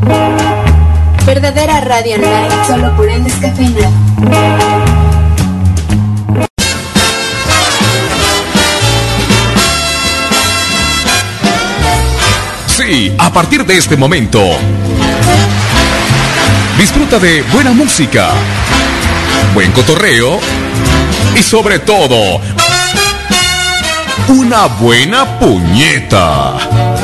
Verdadera radio online, solo por el descafeinado. Sí, a partir de este momento, disfruta de buena música, buen cotorreo y sobre todo, una buena puñeta.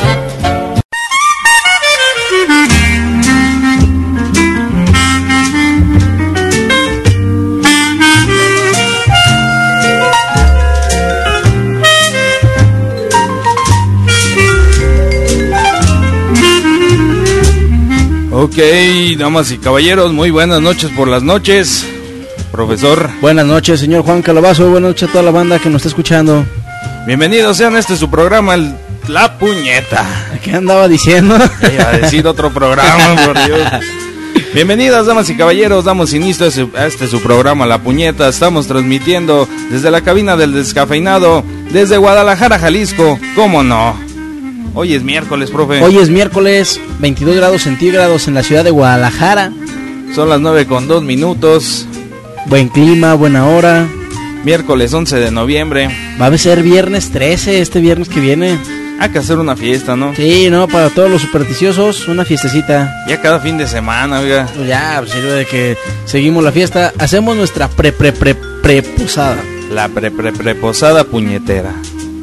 Ok, damas y caballeros, muy buenas noches por las noches. Profesor. Buenas noches, señor Juan Calabazo. Buenas noches a toda la banda que nos está escuchando. Bienvenidos sean a su programa, La Puñeta. ¿Qué andaba diciendo? Iba a decir otro programa, por Dios. Bienvenidas, damas y caballeros, damos inicio a su programa, La Puñeta. Estamos transmitiendo desde la cabina del descafeinado, desde Guadalajara, Jalisco. ¿Cómo no? Hoy es miércoles, profe. Hoy es miércoles, 22 grados centígrados en la ciudad de Guadalajara. Son las 9:02. Buen clima, buena hora. Miércoles 11 de noviembre. Va a ser viernes 13, este viernes que viene. Hay que hacer una fiesta, ¿no? Sí, no, para todos los supersticiosos, una fiestecita. Ya cada fin de semana, oiga. Pues ya, sirve de que seguimos la fiesta. Hacemos nuestra pre-posada. La pre-posada puñetera.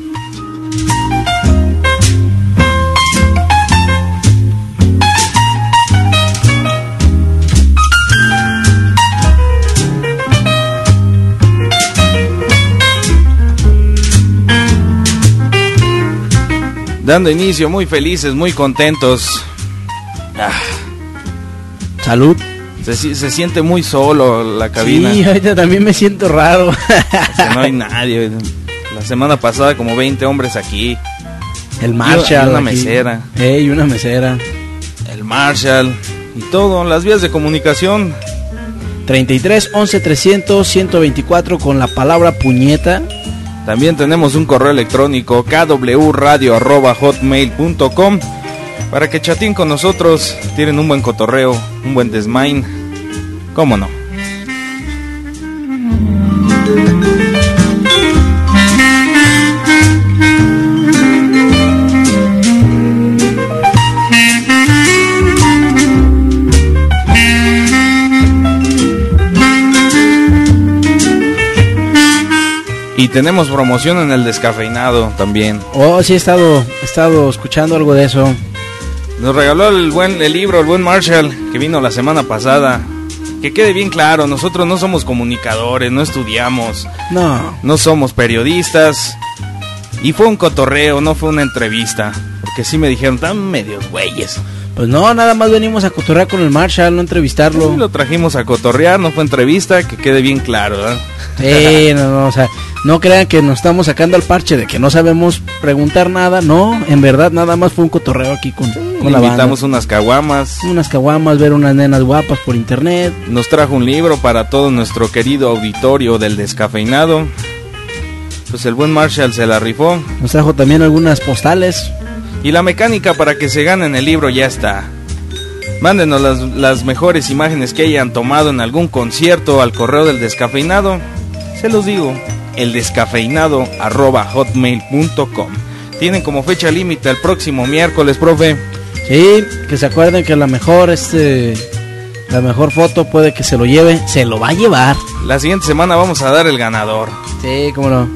Dando inicio, muy felices, muy contentos. Salud. Se siente muy solo la cabina. Sí, ahorita también me siento raro. No hay nadie. La semana pasada como 20 hombres aquí. El Marshall. Y una mesera. Y una mesera. El Marshall. Y todo, las vías de comunicación. 33 11 300 124 con la palabra puñeta. También tenemos un correo electrónico kwradio@hotmail.com para que chateen con nosotros, tienen un buen cotorreo, un buen desmain. ¿Cómo no? Y tenemos promoción en el descafeinado también. Oh, sí, he estado escuchando algo de eso. Nos regaló el libro, el buen Marshall, que vino la semana pasada. Que quede bien claro, nosotros no somos comunicadores, no estudiamos. No somos periodistas. Y fue un cotorreo, no fue una entrevista. Porque sí me dijeron, están medios güeyes. Pues no, nada más venimos a cotorrear con el Marshall, no entrevistarlo. Sí, lo trajimos a cotorrear, no fue entrevista, que quede bien claro, ¿verdad? No, o sea, no crean que nos estamos sacando al parche de que no sabemos preguntar nada, no, en verdad nada más fue un cotorreo aquí con la banda. Invitamos unas caguamas, ver unas nenas guapas por internet. Nos trajo un libro para todo nuestro querido auditorio del descafeinado. Pues el buen Marshall se la rifó. Nos trajo también algunas postales. Y la mecánica para que se ganen el libro ya está. Mándenos las mejores imágenes que hayan tomado en algún concierto al correo del descafeinado. Se los digo, eldescafeinado@hotmail.com. Tienen como fecha límite el próximo miércoles, profe. Sí, que se acuerden que la mejor foto puede que se lo lleve, se lo va a llevar. La siguiente semana vamos a dar el ganador. Sí, cómo no.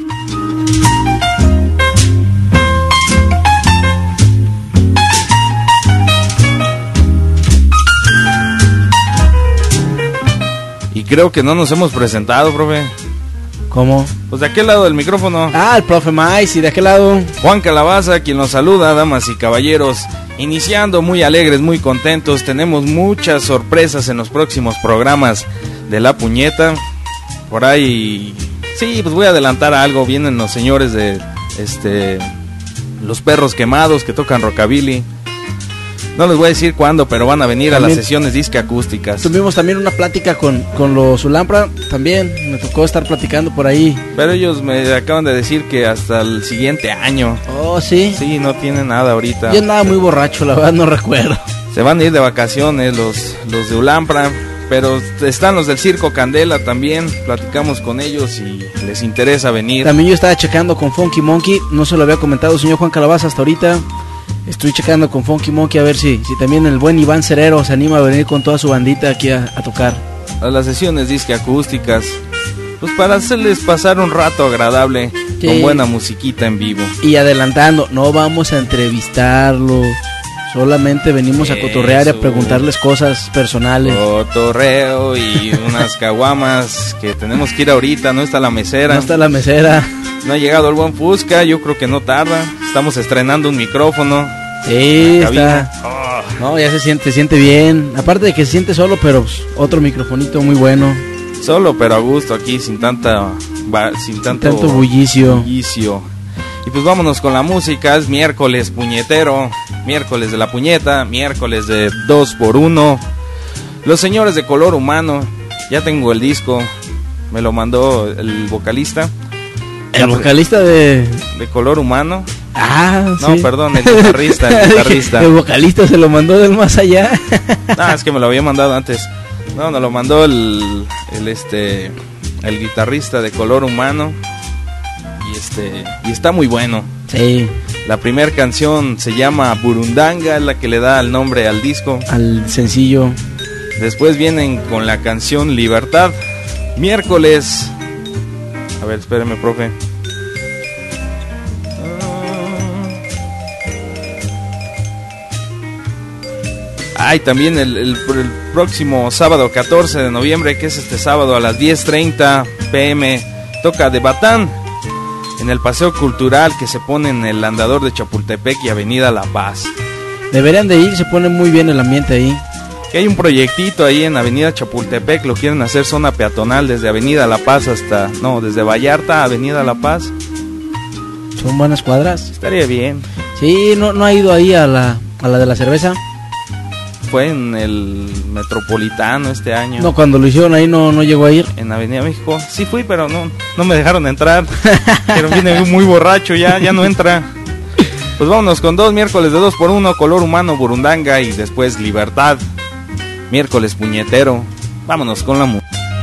Y creo que no nos hemos presentado, profe. ¿Cómo? Pues de aquel lado del micrófono. El profe Mais, y de aquel lado Juan Calabaza, quien nos saluda, damas y caballeros. Iniciando muy alegres, muy contentos. Tenemos muchas sorpresas en los próximos programas de La Puñeta. Por ahí, sí, pues voy a adelantar algo. Vienen los señores de Los Perros Quemados, que tocan rockabilly. No les voy a decir cuándo, pero van a venir también a las sesiones disque acústicas. Tuvimos también una plática con los Ulampra, también me tocó estar platicando por ahí. Pero ellos me acaban de decir que hasta el siguiente año. Oh, ¿sí? Sí, no tienen nada ahorita. Yo andaba muy borracho, la verdad no recuerdo. Se van a ir de vacaciones los de Ulampra, pero están los del Circo Candela también. Platicamos con ellos y les interesa venir. También yo estaba checando con Funky Monkey, no se lo había comentado señor Juan Calabaza hasta ahorita. Estoy checando con Funky Monkey a ver si también el buen Iván Cerero se anima a venir con toda su bandita aquí a tocar. A las sesiones disque acústicas, pues para hacerles pasar un rato agradable, sí, con buena musiquita en vivo. Y adelantando, no vamos a entrevistarlo, solamente venimos a cotorrear y a preguntarles cosas personales. Cotorreo y unas caguamas que tenemos que ir ahorita, no está la mesera. No está la mesera. No ha llegado el buen Fusca, yo creo que no tarda. Estamos estrenando un micrófono. Sí, está. No, ya se siente bien. Aparte de que se siente solo, pero pues, otro microfonito muy bueno. Solo, pero a gusto aquí, sin tanto bullicio. Y pues vámonos con la música. Es miércoles puñetero, miércoles de la puñeta, miércoles de 2x1. Los señores de Color Humano. Ya tengo el disco, me lo mandó el vocalista. ¿El vocalista de Color Humano? Ah, no, sí. Perdón, el guitarrista. El vocalista se lo mandó del más allá. No, es que me lo había mandado antes. No, nos lo mandó el guitarrista de Color Humano. Y está muy bueno. Sí. La primera canción se llama Burundanga, la que le da el nombre al disco, al sencillo. Después vienen con la canción Libertad. Miércoles. A ver, espéreme, profe. También el próximo sábado 14 de noviembre, que es este sábado a las 10:30 p.m, toca de Batán en el Paseo Cultural que se pone en el Andador de Chapultepec y Avenida La Paz. Deberían de ir, se pone muy bien el ambiente ahí. Que hay un proyectito ahí en Avenida Chapultepec, lo quieren hacer zona peatonal desde Avenida La Paz desde Vallarta a Avenida La Paz. Son buenas cuadras. Estaría bien. Sí, no ha ido ahí a la de la cerveza. Fue en el Metropolitano este año. No, cuando lo hicieron ahí no llegó a ir. En Avenida México. Sí fui, pero no me dejaron entrar. Pero viene muy borracho, ya no entra. Pues vámonos con dos miércoles de 2x1, Color Humano, Burundanga y después Libertad. Miércoles puñetero. Vámonos con la música.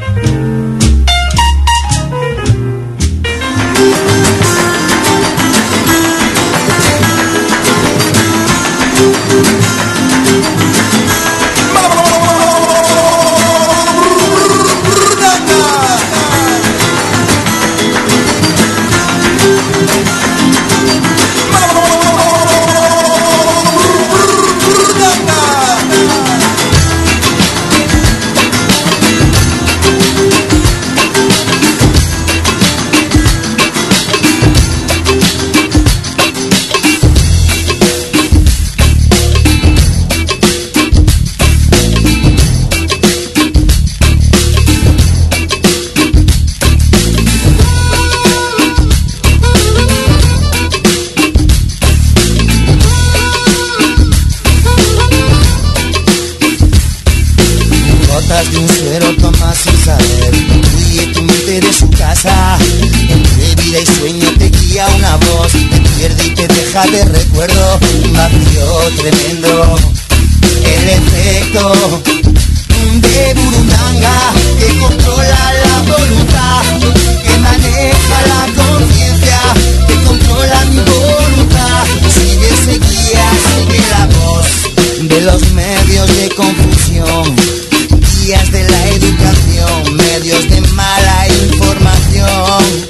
De recuerdo, un vacío tremendo. El efecto de Burundanga que controla la voluntad, que maneja la conciencia, que controla mi voluntad. Sigue la voz de los medios de confusión, guías de la educación, medios de mala información.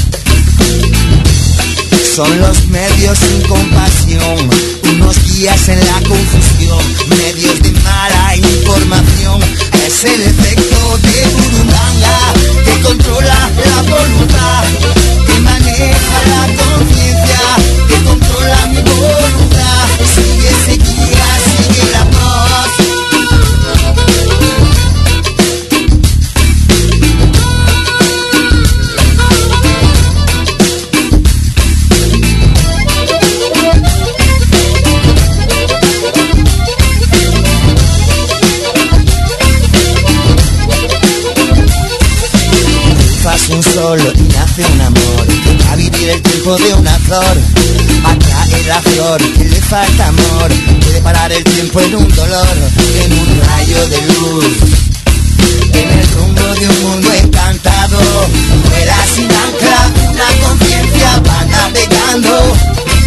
Son los medios sin compasión, unos guías en la confusión, medios de mala información. Es el efecto de Burundanga que controla la voluntad, que maneja la conciencia, que controla mi voluntad. Sigue la voz. Un solo y nace un amor, a vivir el tiempo de una flor, atrae de la flor que le falta amor, puede parar el tiempo en un dolor, en un rayo de luz. En el rumbo de un mundo encantado, vuela sin ancla, una conciencia va navegando,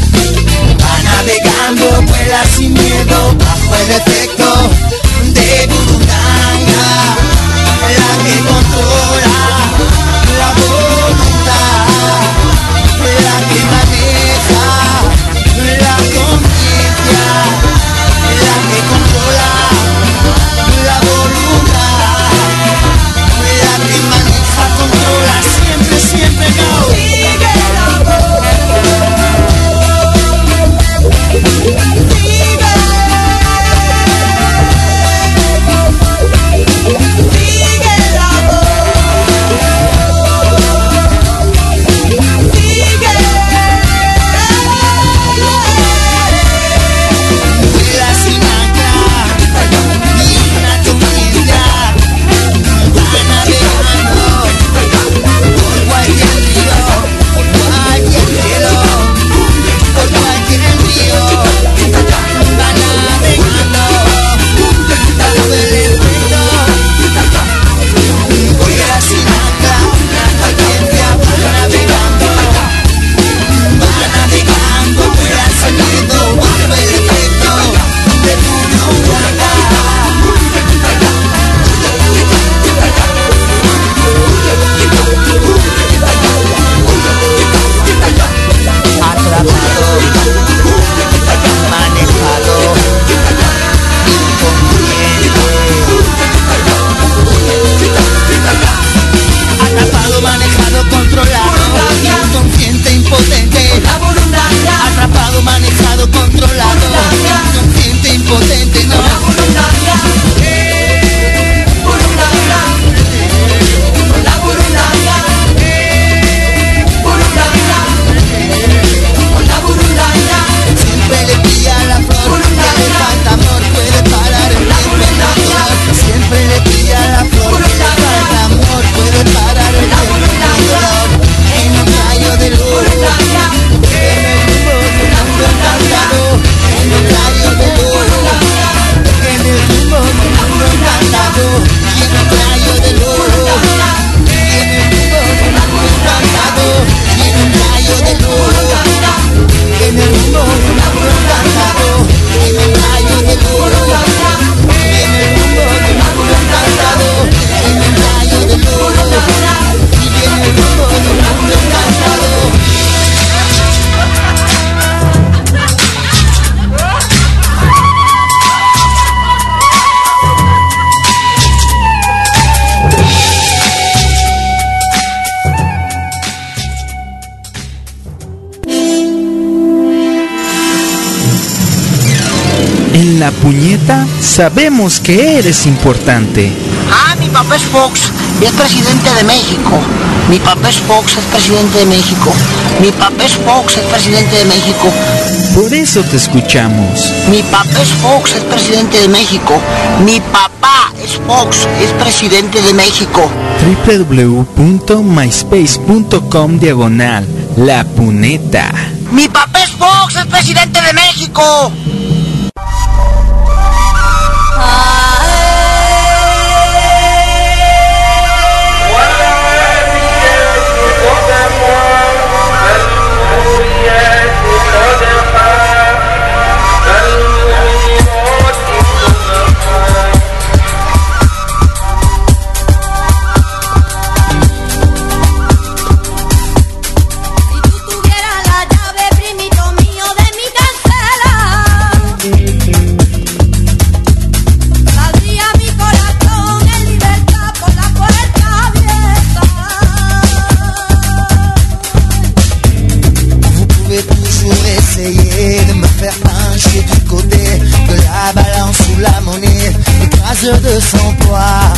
vuela sin miedo, bajo el efecto de Burundanga, la que controla la voluntad, la que maneja la conciencia, la que controla la voluntad, la que maneja, controla siempre, siempre, no. Sigue la voz. En La Puñeta sabemos que eres importante. Ah, mi papá es Fox, es presidente de México. Mi papá es Fox, es presidente de México. Mi papá es Fox, es presidente de México. Por eso te escuchamos. Mi papá es Fox, es presidente de México. Mi papá es Fox, es presidente de México. www.myspace.com/La Puneta. Mi papá es Fox, es presidente de México. De son poids,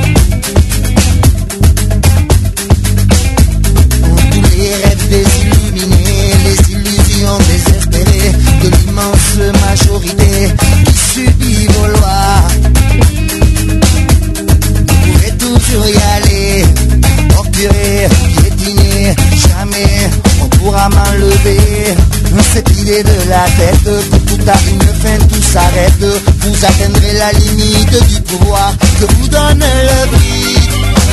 pour tous les rêves désilluminés, les illusions désespérées de l'immense majorité qui subit vos lois. Vous pouvez toujours y aller, torturer, piétiner, jamais on pourra m'enlever cette idée de la vous atteindrez la limite du pouvoir que vous donne le brick.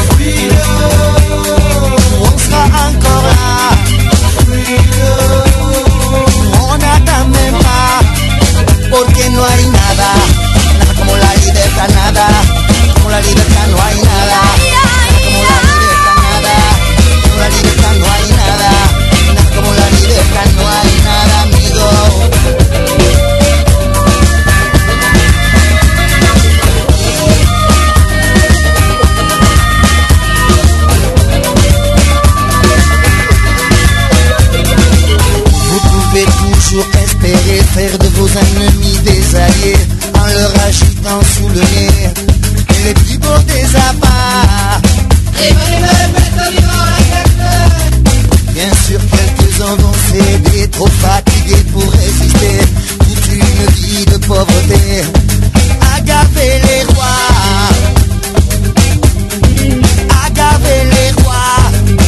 On sera encore là. On n'attend même pas, porque no hay nada, nada como la libertad, nada como la libertad, no hay nada, nada como la libertad, nada como la libertad, no hay nada, nada como la libertad, no hay nada, amigo. Toujours espérer faire de vos ennemis des alliés en leur agitant sous le nez et les plus beaux des appâts. Bien sûr quelques-uns vont céder, trop fatigués pour résister toute une vie de pauvreté. Agapez les rois, agapez les rois.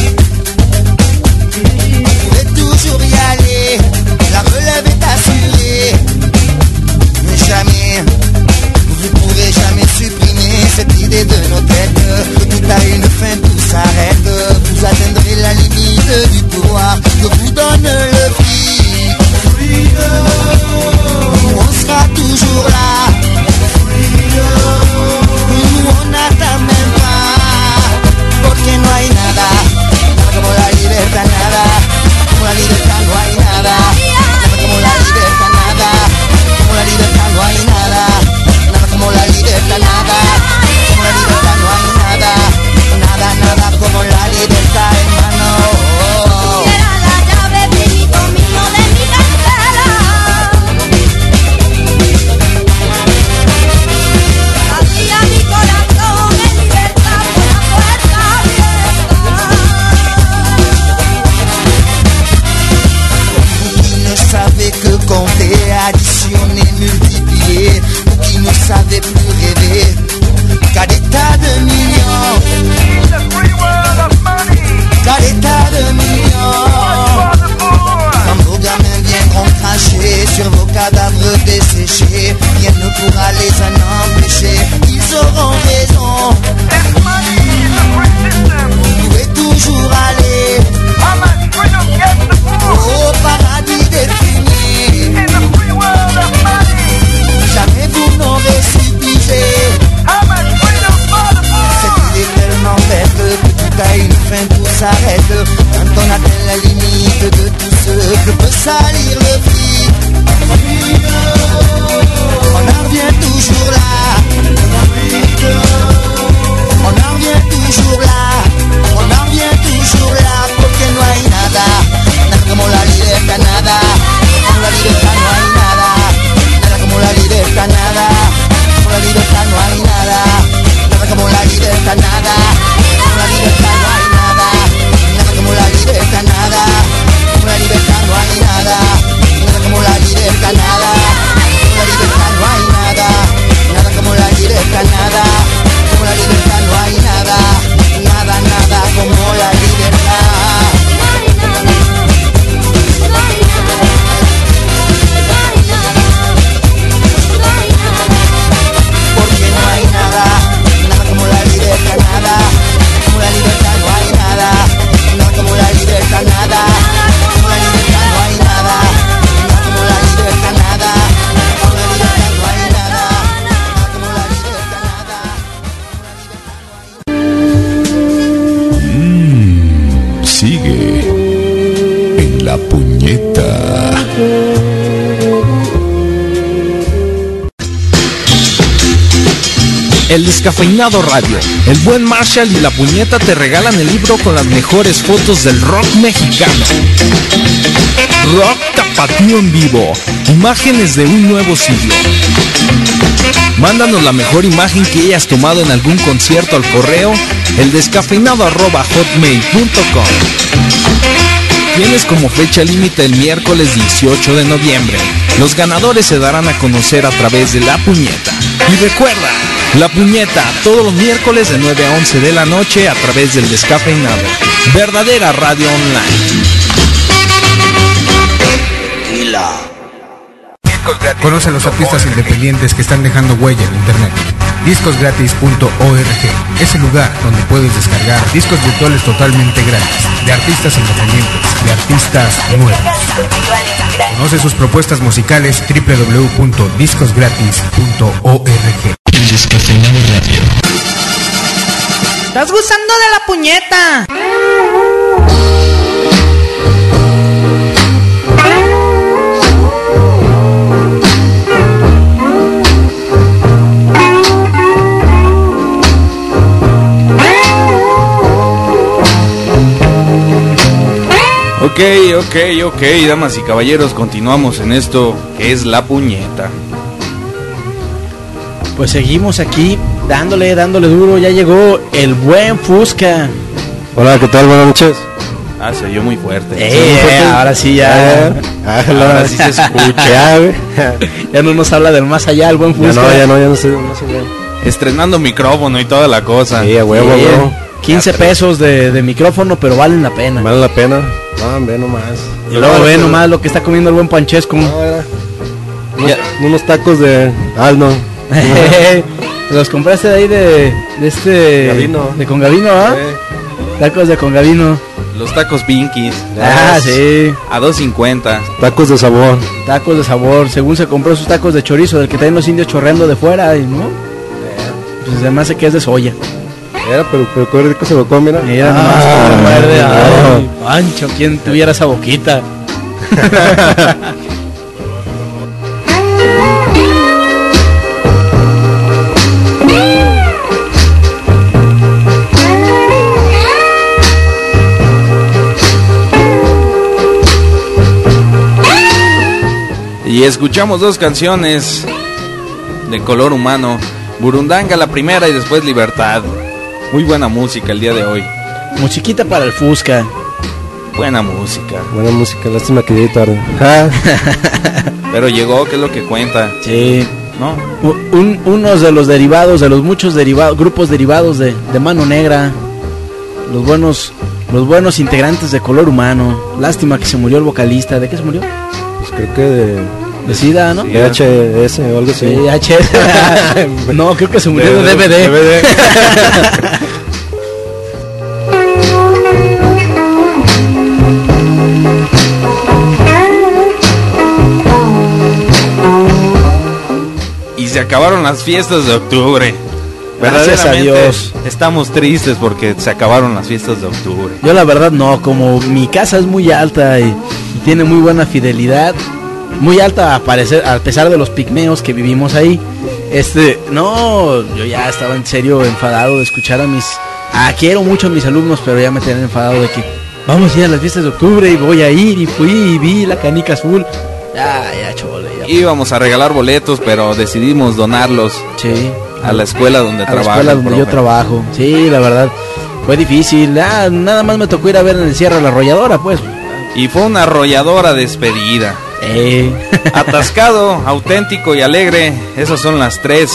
Vous pouvez toujours y aller, la relève est assurée. Mais jamais, vous pourrez jamais supprimer cette idée de nos têtes, que tout a une fin, tout s'arrête. Vous atteindrez la limite du pouvoir que vous donne le fric. On sera toujours là. Nous on n'attend même pas, porque no hay nada, nada como la libertad, nada como la libertad, no hay nada, nada como la libertad, nada como la libertad, no hay nada, nada como la libertad, nada como la libertad, no hay nada, nada, nada como la libertad, hermano. Era la llave, bendito mío, de mi cartera. Hacía mi corazón en libertad con la puerta abierta. Vous qui ne savez que compter, additionner, multiplier, vous qui ne savez plus rêver, qu'à des tas de millions, qu'à des tas de millions. Quand vos gamins viendront cracher sur vos cadavres desséchés, rien ne pourra les en empêcher, ils auront raison. Vous pouvez toujours aller au paradis des fumées. Jamais vous n'aurez supplié. Cette idée est tellement bête que tout a une fin, tout s'arrête quand on atteint la limite de tout ce que peut salir le fric. On en revient toujours là. On en revient toujours là. On en revient toujours là. Porque no hay nada, nada como la libertad, nada como la libertad, no hay nada, nada como la libertad, nada como la libertad, no hay nada, nada como la libertad, nada como la libertad, no hay nada, nada como la libertad, nada como la libertad, no hay nada, nada como la libertad, nada como la libertad, no hay nada, nada como la libertad, nada como la libertad, no hay nada, nada, nada como la libertad. Porque no hay nada, nada como la libertad, nada como la libertad, no hay nada, nada como la libertad, nada como la libertad, no hay nada, nada como la libertad, nada como la libertad, no hay nada, nada como la libertad, nada Sigue en la puñeta. El Descafeinado Radio, el buen Marshall y la puñeta te regalan el libro con las mejores fotos del rock mexicano. Rock tapatío en vivo, imágenes de un nuevo siglo. Mándanos la mejor imagen que hayas tomado en algún concierto al correo eldescafeinado@hotmail.com. Tienes como fecha límite el miércoles 18 de noviembre. Los ganadores se darán a conocer a través de La Puñeta. Y recuerda, La Puñeta, todos los miércoles de 9 a 11 de la noche a través del Descafeinado. Verdadera radio online. Conoce a los artistas independientes que están dejando huella en internet. Discosgratis.org es el lugar donde puedes descargar discos virtuales totalmente gratis, de artistas independientes, de artistas nuevos. Conoce sus propuestas musicales www.discosgratis.org. El Descafeinado Radio. ¿Estás gozando de la puñeta? Ok, damas y caballeros, continuamos en esto que es la puñeta. Pues seguimos aquí dándole duro. Ya llegó el buen Fusca. Hola, ¿qué tal? Buenas noches. Se oyó muy fuerte. Ahora sí ya. Ahora sí se escucha. Ya no nos habla del más allá el buen Fusca. Ya no sé. Estrenando micrófono y toda la cosa. Sí, a huevo. 15 pesos de micrófono, pero valen la pena. Vale la pena. Ve nomás. Y luego ve nomás lo que está comiendo el buen Panchesco. Unos tacos de Aldo. Los compraste de ahí de este Gavino. De Congavino, ¿ah? Tacos de Congavino. Los tacos Binkies. Sí. A $2.50. Tacos de sabor. Tacos de sabor. Según se compró sus tacos de chorizo, del que traen los indios chorreando de fuera, ¿no? Pues además sé que es de soya. Pero qué rico se lo come, mira nomás cómo muerde. Ay, Pancho, ¿quién tuviera esa boquita? Y escuchamos dos canciones de color humano. Burundanga la primera y después Libertad. Muy buena música el día de hoy. Musiquita para el Fusca. Buena música. Lástima que llegue tarde. Pero llegó, que es lo que cuenta. Sí. ¿No? Unos de los derivados, de los muchos grupos derivados de Mano Negra. Los buenos integrantes de color humano. Lástima que se murió el vocalista. ¿De qué se murió? Pues creo que de SIDA, ¿no? VHS o algo así. VHS. No, creo que se murió de DVD. Y se acabaron las fiestas de octubre. Gracias a Dios. Estamos tristes porque se acabaron las fiestas de octubre. Yo la verdad no, como mi casa es muy alta y tiene muy buena fidelidad, muy alta a pesar de los pigmeos que vivimos ahí. No, yo ya estaba en serio enfadado de escuchar quiero mucho a mis alumnos, pero ya me tenían enfadado de que vamos a ir a las fiestas de octubre y voy a ir, y fui y vi la canica azul. Ya chole. Íbamos a regalar boletos, pero decidimos donarlos. Sí. A la escuela donde trabajo. A la escuela donde yo trabajo. Sí, la verdad, fue difícil. Nada más me tocó ir a ver en el cierre la arrolladora, pues. Y fue una arrolladora despedida. Atascado, auténtico y alegre. Esas son las tres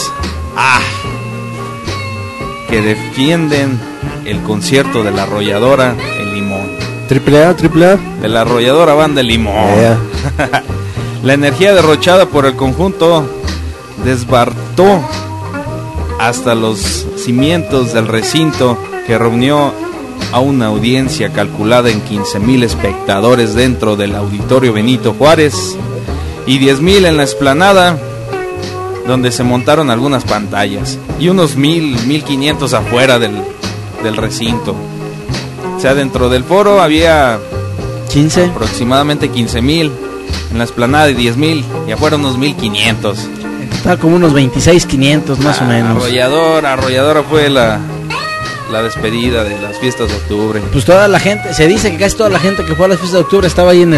que defienden el concierto de la arrolladora El Limón. Triple A. De la arrolladora Banda El Limón. La energía derrochada por el conjunto desbartó hasta los cimientos del recinto, que reunió a una audiencia calculada en 15,000 espectadores dentro del Auditorio Benito Juárez y 10,000 en la explanada, donde se montaron algunas pantallas, y unos 1,500 afuera del recinto. O sea, dentro del foro había 15, aproximadamente 15,000, en la explanada de 10,000, y afuera unos 1,500. Está como unos 26,500 más o menos. Arrolladora fue la despedida de las fiestas de octubre. Pues toda la gente, se dice que casi toda la gente que fue a las fiestas de octubre estaba ahí en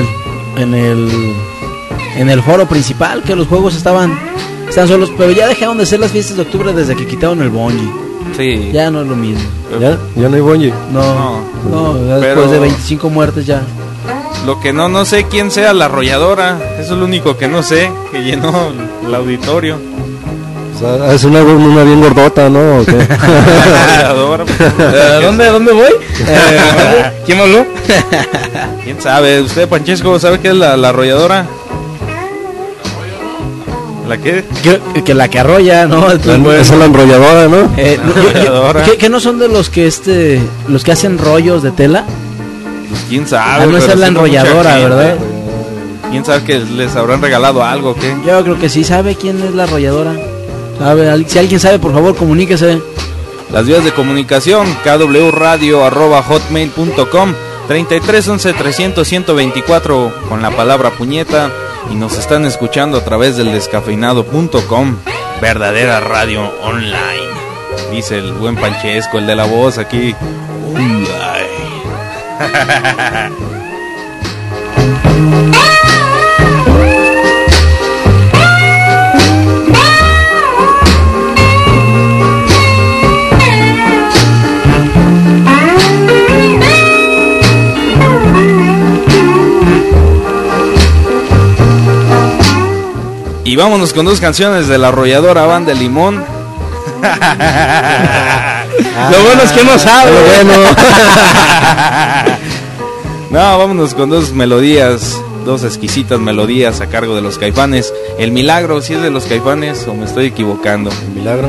el foro principal, que los juegos están solos, pero ya dejaron de ser las fiestas de octubre desde que quitaron el bungee. Sí. Ya no es lo mismo. ¿Ya no hay bungee? No, después de 25 muertes ya. Lo que no sé quién sea la arrolladora, eso es lo único que no sé, que llenó el auditorio. O sea, es una bien gordota, ¿no? ¿O qué? ¿Dónde voy? ¿Quién me habló? ¿Quién sabe? ¿Usted, Panchesco, sabe qué es la arrolladora? ¿La qué? Que la que arrolla, ¿no? Esa es la enrolladora, ¿no? Que no son de los que los que hacen rollos de tela. Pues quién sabe. No es la enrolladora, ¿verdad? ¿Quién sabe que les habrán regalado algo o qué? Yo creo que sí. ¿Sabe quién es la arrolladora? Si alguien sabe, por favor, comuníquese. Las vías de comunicación: kwradio@hotmail.com, 33 11 300 124 con la palabra puñeta, y nos están escuchando a través del descafeinado.com, verdadera radio online. Dice el buen Panchesco, el de la voz aquí. Y vámonos con dos canciones de la arrolladora Banda de Limón. Lo bueno es que no sabe. No, vámonos con dos melodías, dos exquisitas melodías a cargo de los Caifanes. El Milagro, ¿sí es de los Caifanes o me estoy equivocando? El Milagro.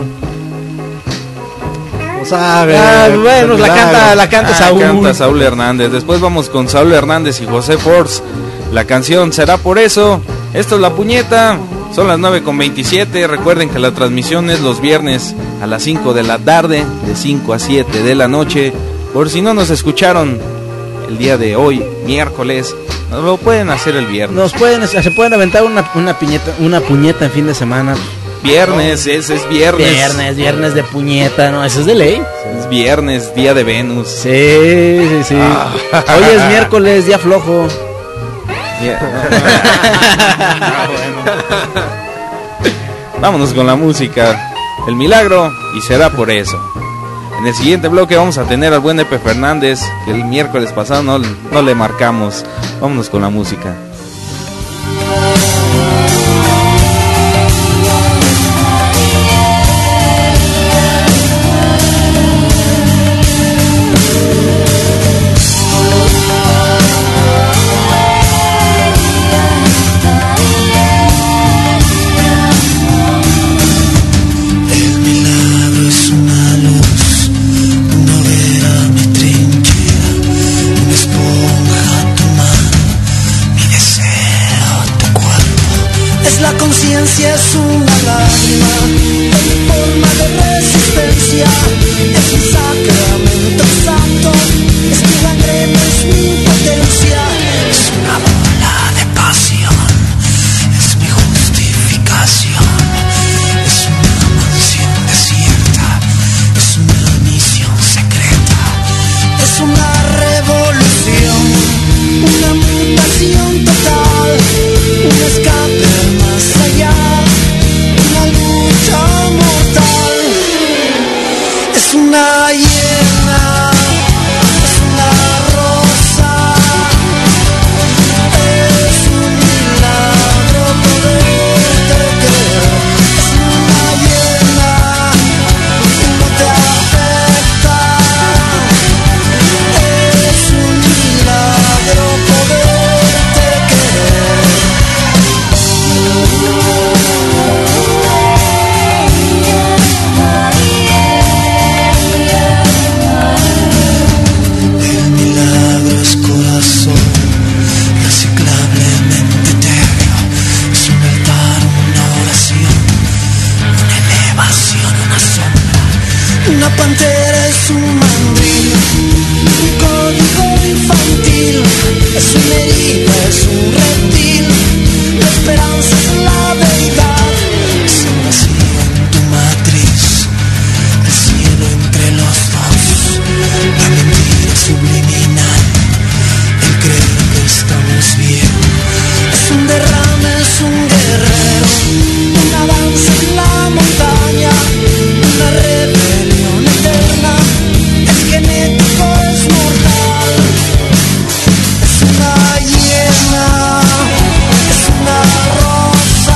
No sabe. Bueno, la canta Saúl. Canta Saúl Hernández. Después vamos con Saúl Hernández y José Force. La canción Será por eso. Esto es La Puñeta. Son las 9:27. Recuerden que la transmisión es los viernes a las 5 de la tarde, de 5 a 7 de la noche. Por si no nos escucharon el día de hoy, miércoles, nos lo pueden hacer el viernes. Se pueden aventar una puñeta en fin de semana. Viernes, ese es viernes. Viernes de puñeta, ¿no? Eso es de ley. Es viernes, día de Venus. Sí. Hoy es miércoles, día flojo. Vámonos con la música. El Milagro y Será por eso. En el siguiente bloque vamos a tener al buen Epe Fernández, que el miércoles pasado no le marcamos. Vámonos con la música. Es una lágrima en forma de resistencia, es un sacramento santo, es mi gangrena, es mi impotencia, es una bola de pasión, es mi justificación, es una mansión desierta, es una misión secreta, es una revolución, una mutación total, un escape más allá. Es una hiena, es una rosa, es un milagro poderte creer. Es una hiena que no te afecta, es un milagro poderte querer. Una pantera es un mandril, un código infantil, es una herida, es un reptil, la esperanza es la deidad, es el vacío en tu matriz, el cielo entre los dos, la mentira subliminal, el creer que estamos bien, es un derrame, es un guerrero, una danza en la montaña, una rebelión eterna, es genético, es mortal, es una hiena, es una rosa,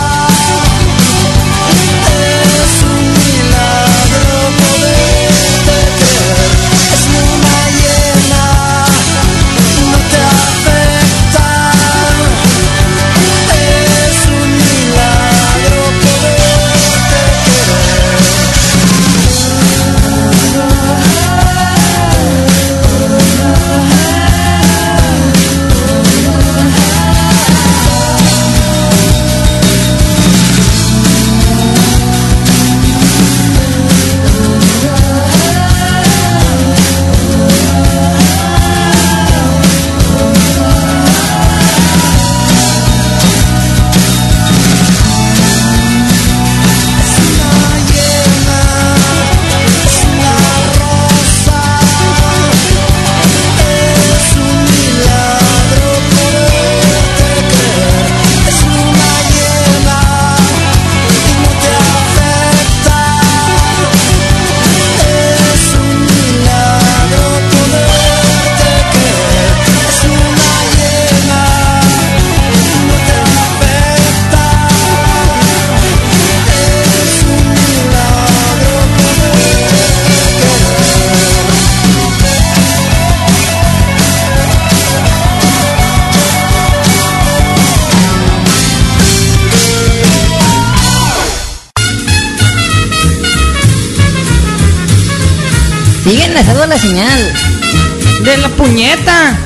Sigue enlazado a la señal de la puñeta.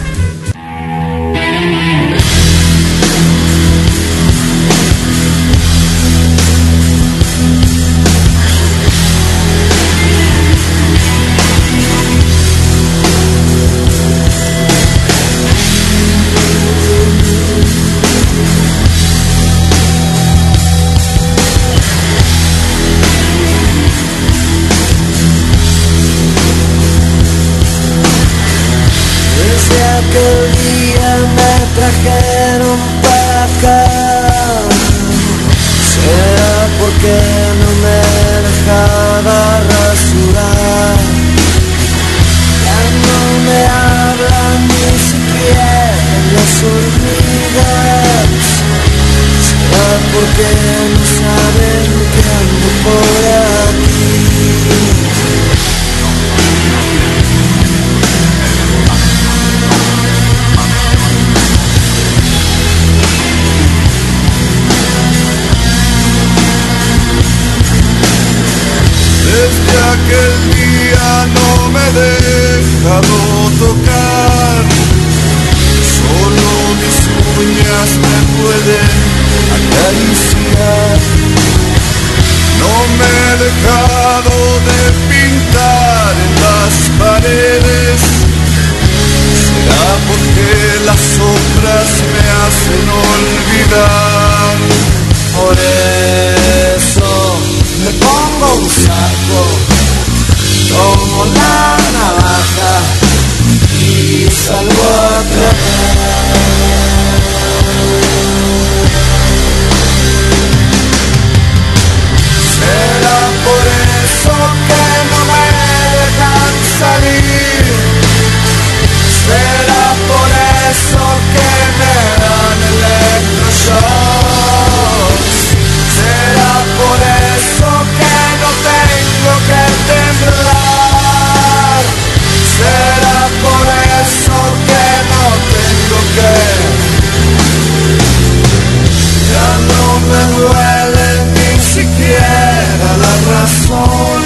Aquel día me trajeron para acá. ¿Será porque no me dejaba rasurar? Ya no me hablan ni siquiera las hormigas. ¿Será porque no saben que ando por aquí? Desde aquel día no me he dejado tocar, solo mis uñas me pueden acariciar. No me he dejado de pintar en las paredes, será porque las sombras me hacen olvidar. Por eso me pongo un saco, tomo la navaja y salgo a trabajar. Será por eso que no me dejan salir, será por eso que me dan electroshock. Será por eso que no tengo que temblar. Será por eso que no tengo que. Ya no me duele ni siquiera la razón.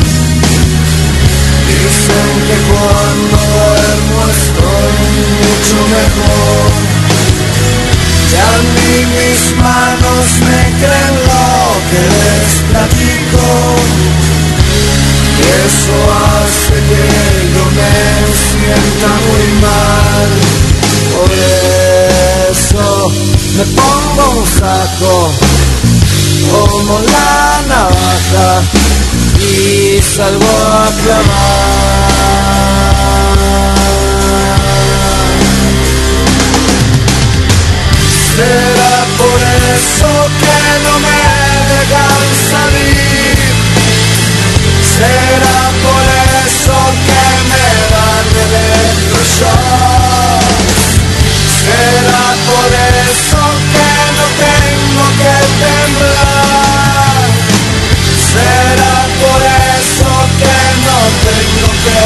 Dicen que cuando duermo estoy mucho mejor. Ya ni mis manos me creen lo que les platico, y eso hace que yo me sienta muy mal. Por eso me pongo un saco, tomo la navaja y salgo a clavar. Será por eso que no me dejan salir. Será por eso que me dan electroshock. Será por eso que no tengo que temblar. Será por eso que no tengo que.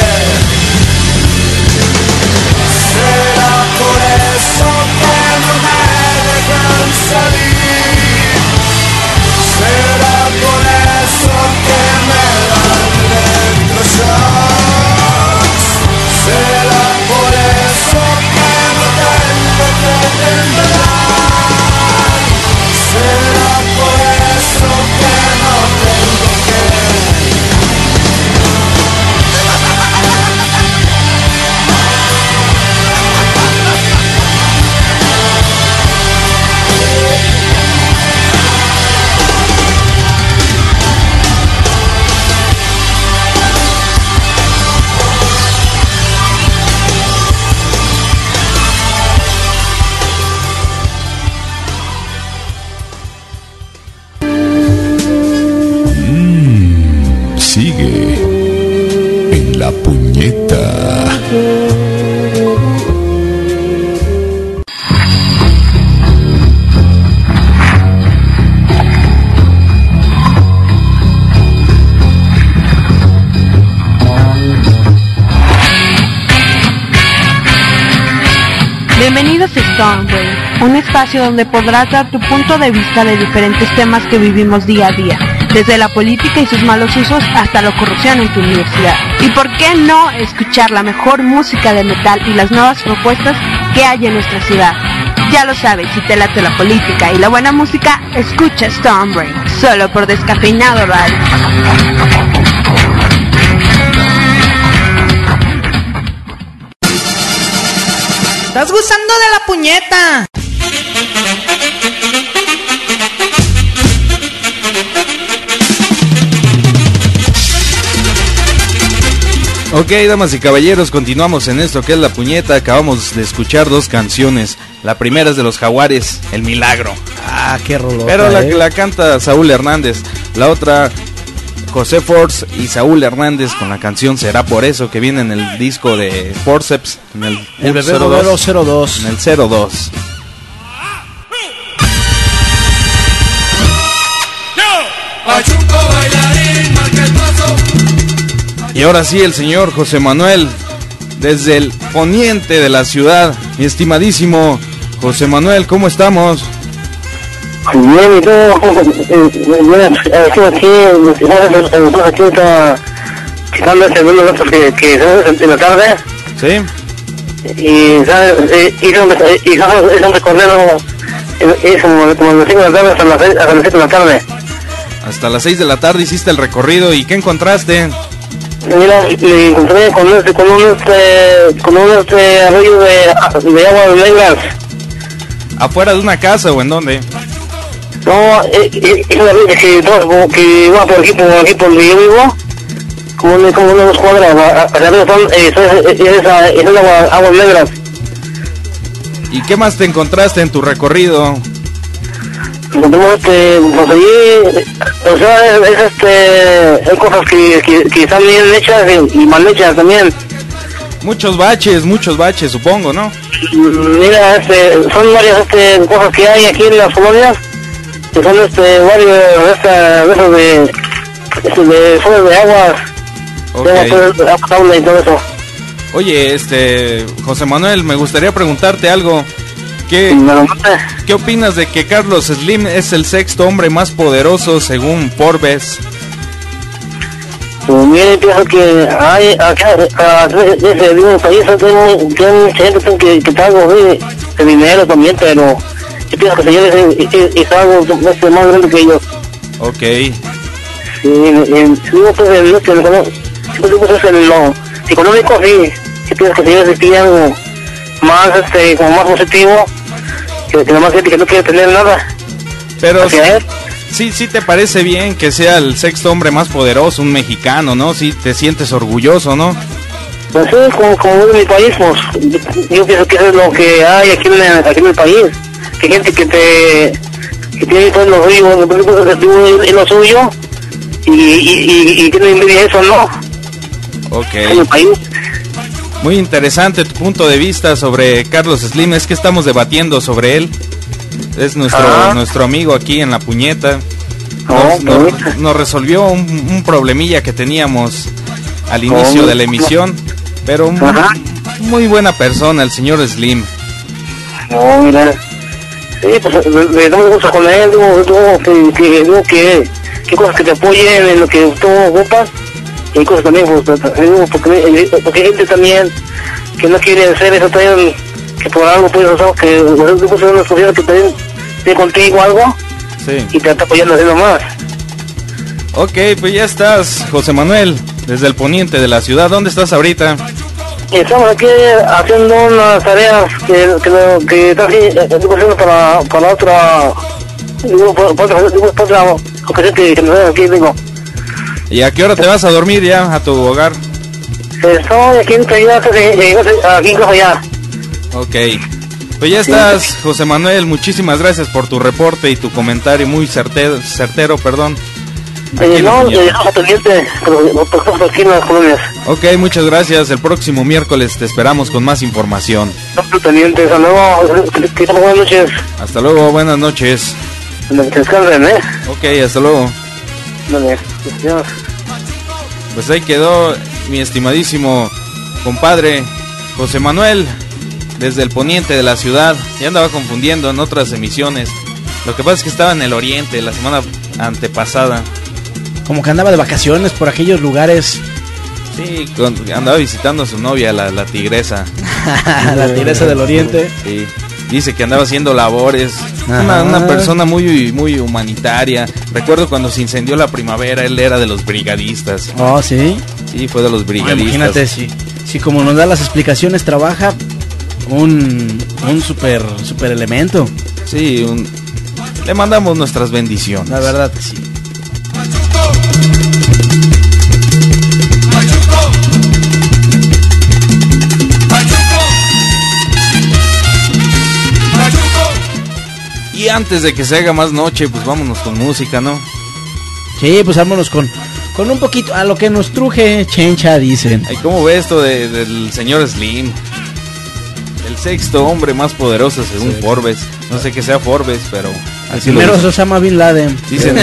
Será por eso que no me dejan salir. Será por eso que me dan electroshock. Será por eso que no tengo que temblar. Será por eso que no tengo que. Sigue en la puñeta. Bienvenidos a Stoneway, un espacio donde podrás dar tu punto de vista de diferentes temas que vivimos día a día. desde la política y sus malos usos hasta la corrupción en tu universidad. ¿Y por qué no escuchar la mejor música de metal y las nuevas propuestas que hay en nuestra ciudad? Ya lo sabes, si te late la política y la buena música, escucha Stonebrain, solo por Descafeinado Radio. ¿Estás gustando de la puñeta? Ok, damas y caballeros, continuamos en esto que es la puñeta. Acabamos de escuchar 2 canciones. La primera es de los Jaguares, El Milagro. Ah, qué rolota. Pero la canta Saúl Hernández. La otra, José Force y Saúl Hernández con la canción Será Por Eso, que viene en el disco de Forceps, en el Bebé 02. En el 02. Pachuco bailarín, marca el paso. Y ahora sí, el señor José Manuel, desde el poniente de la ciudad. Mi estimadísimo José Manuel, ¿cómo estamos? Bien, y todo, aquí está quitando ese vuelo de otros que son en la tarde. Sí. Y, ¿sabes? Hizo un recorrido, como de 5 de la tarde hasta las 7 de la tarde. Hasta las 6 de la tarde hiciste el recorrido, ¿y qué encontraste? Mira, me encontré con un arroyo de aguas negras. ¿Afuera de una casa o en dónde? No, es una arroyo que va por aquí por donde yo vivo, como unas cuadras, es aguas negras. ¿Y qué más te encontraste en tu recorrido? Encontramos pues allí, o sea, hay cosas que están bien hechas y mal hechas también. Muchos baches, supongo, ¿no? Mira, son varias cosas que hay aquí en las colonias, que son varios de fuentes de aguas, okay. De agua potable y todo eso. Oye, José Manuel, me gustaría preguntarte algo. ¿Qué opinas de que Carlos Slim es el 6º hombre más poderoso según Forbes? Pues mire, pienso que hay acá ese mismo país tiene mucha gente que está algo de dinero también, pero yo pienso que el señor es algo más grande que ellos. Ok. Pues en lo económico, sí. Yo pienso que el señor tiene algo más, como más positivo, que la más gente que no quiere tener nada. Pero sí te parece bien que sea el 6º hombre más poderoso, un mexicano, ¿no? Sí te sientes orgulloso, ¿no? Pues sí, como en mi país, pues yo pienso que eso es lo que hay aquí en el país. Que hay gente que tiene todo lo suyo, en lo suyo, y tiene envidia eso, ¿no? Ok. En el país. Muy interesante tu punto de vista sobre Carlos Slim. Es que estamos debatiendo sobre él. Es nuestro amigo aquí en La Puñeta. Nos resolvió un problemilla que teníamos al inicio de la emisión. Pero muy buena persona el señor Slim. No, mira. Sí, pues le damos gusto con él. Digo que cosas que te apoyen en lo que tú ocupas. Y hay cosas también, porque hay gente también que no quiere hacer eso también, que por algo puedes hacer, que tú puedes una sociedad que también tiene contigo algo, sí, y te está apoyando haciendo más. Ok, pues ya estás, José Manuel, desde el poniente de la ciudad. ¿Dónde estás ahorita? Estamos aquí haciendo unas tareas que está haciendo para otra ocasión que nos aquí, digo. ¿Y a qué hora te vas a dormir ya a tu hogar? Estoy aquí en casa ya. Ok. Pues ya estás, José Manuel. Muchísimas gracias por tu reporte y tu comentario muy certero, perdón. Aquí en las colonias. Ok, muchas gracias. El próximo miércoles te esperamos con más información. Teniente, hasta luego. Buenas noches. Hasta luego, buenas noches. Descansen, Ok, hasta luego. Dale, Dios. Pues ahí quedó mi estimadísimo compadre José Manuel, desde el poniente de la ciudad. Ya andaba confundiendo en otras emisiones. Lo que pasa es que estaba en el oriente la semana antepasada. como que andaba de vacaciones por aquellos lugares. Sí, andaba visitando a su novia, la tigresa. La tigresa del oriente. Sí, dice que andaba haciendo labores. Una persona muy humanitaria. Recuerdo cuando se incendió la primavera, él era de los brigadistas. Oh, ¿sí? Sí, fue de los brigadistas. Imagínate, si como nos da las explicaciones, trabaja un super elemento. Sí, le mandamos nuestras bendiciones. La verdad, sí. Y antes de que se haga más noche, pues vámonos con música, ¿no? Sí, pues vámonos con un poquito a lo que nos truje chencha, dicen. Ay, ¿cómo ve esto del señor Slim? El sexto hombre más poderoso según Forbes. No sé qué sea Forbes, pero así primero es Osama Bin Laden. Dicen. A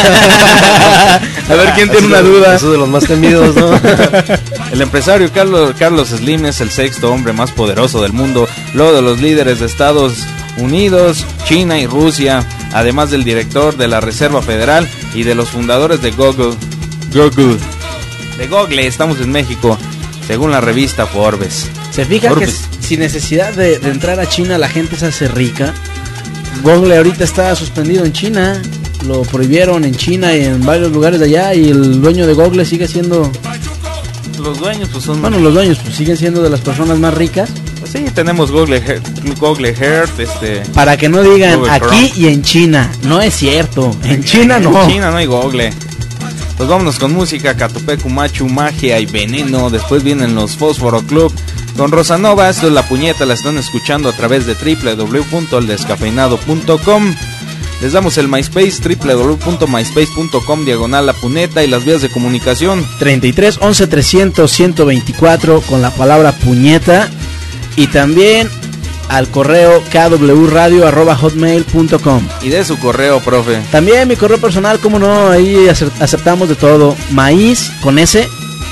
ver quién tiene una duda. Eso de los más temidos, ¿no? El empresario Carlos Slim es el sexto hombre más poderoso del mundo, luego de los líderes de Estados Unidos, China y Rusia, además del director de la Reserva Federal y de los fundadores de Google. De Google, estamos en México, según la revista Forbes. ¿Se fija que sin necesidad de entrar a China la gente se hace rica? Google ahorita está suspendido en China, lo prohibieron en China y en varios lugares de allá, y el dueño de Google sigue siendo... Los dueños pues son... Bueno, los dueños pues siguen siendo de las personas más ricas. Pues sí, tenemos Google Earth, Para que no digan Google aquí Chrome. Y en China, no es cierto, en China no. En China no hay Google. Pues vámonos con música, Catupecu, Machu, Magia y Veneno. Después vienen los Fósforo Club con Rosanova. Esto es La Puñeta, la están escuchando a través de www.eldescafeinado.com. Les damos el MySpace, www.myspace.com/La Puneta, y las vías de comunicación 33 11 300 124 con la palabra puñeta, y también al correo kwradio@hotmail.com. Y de su correo, profe. También mi correo personal, como no, ahí aceptamos de todo. Maíz con S,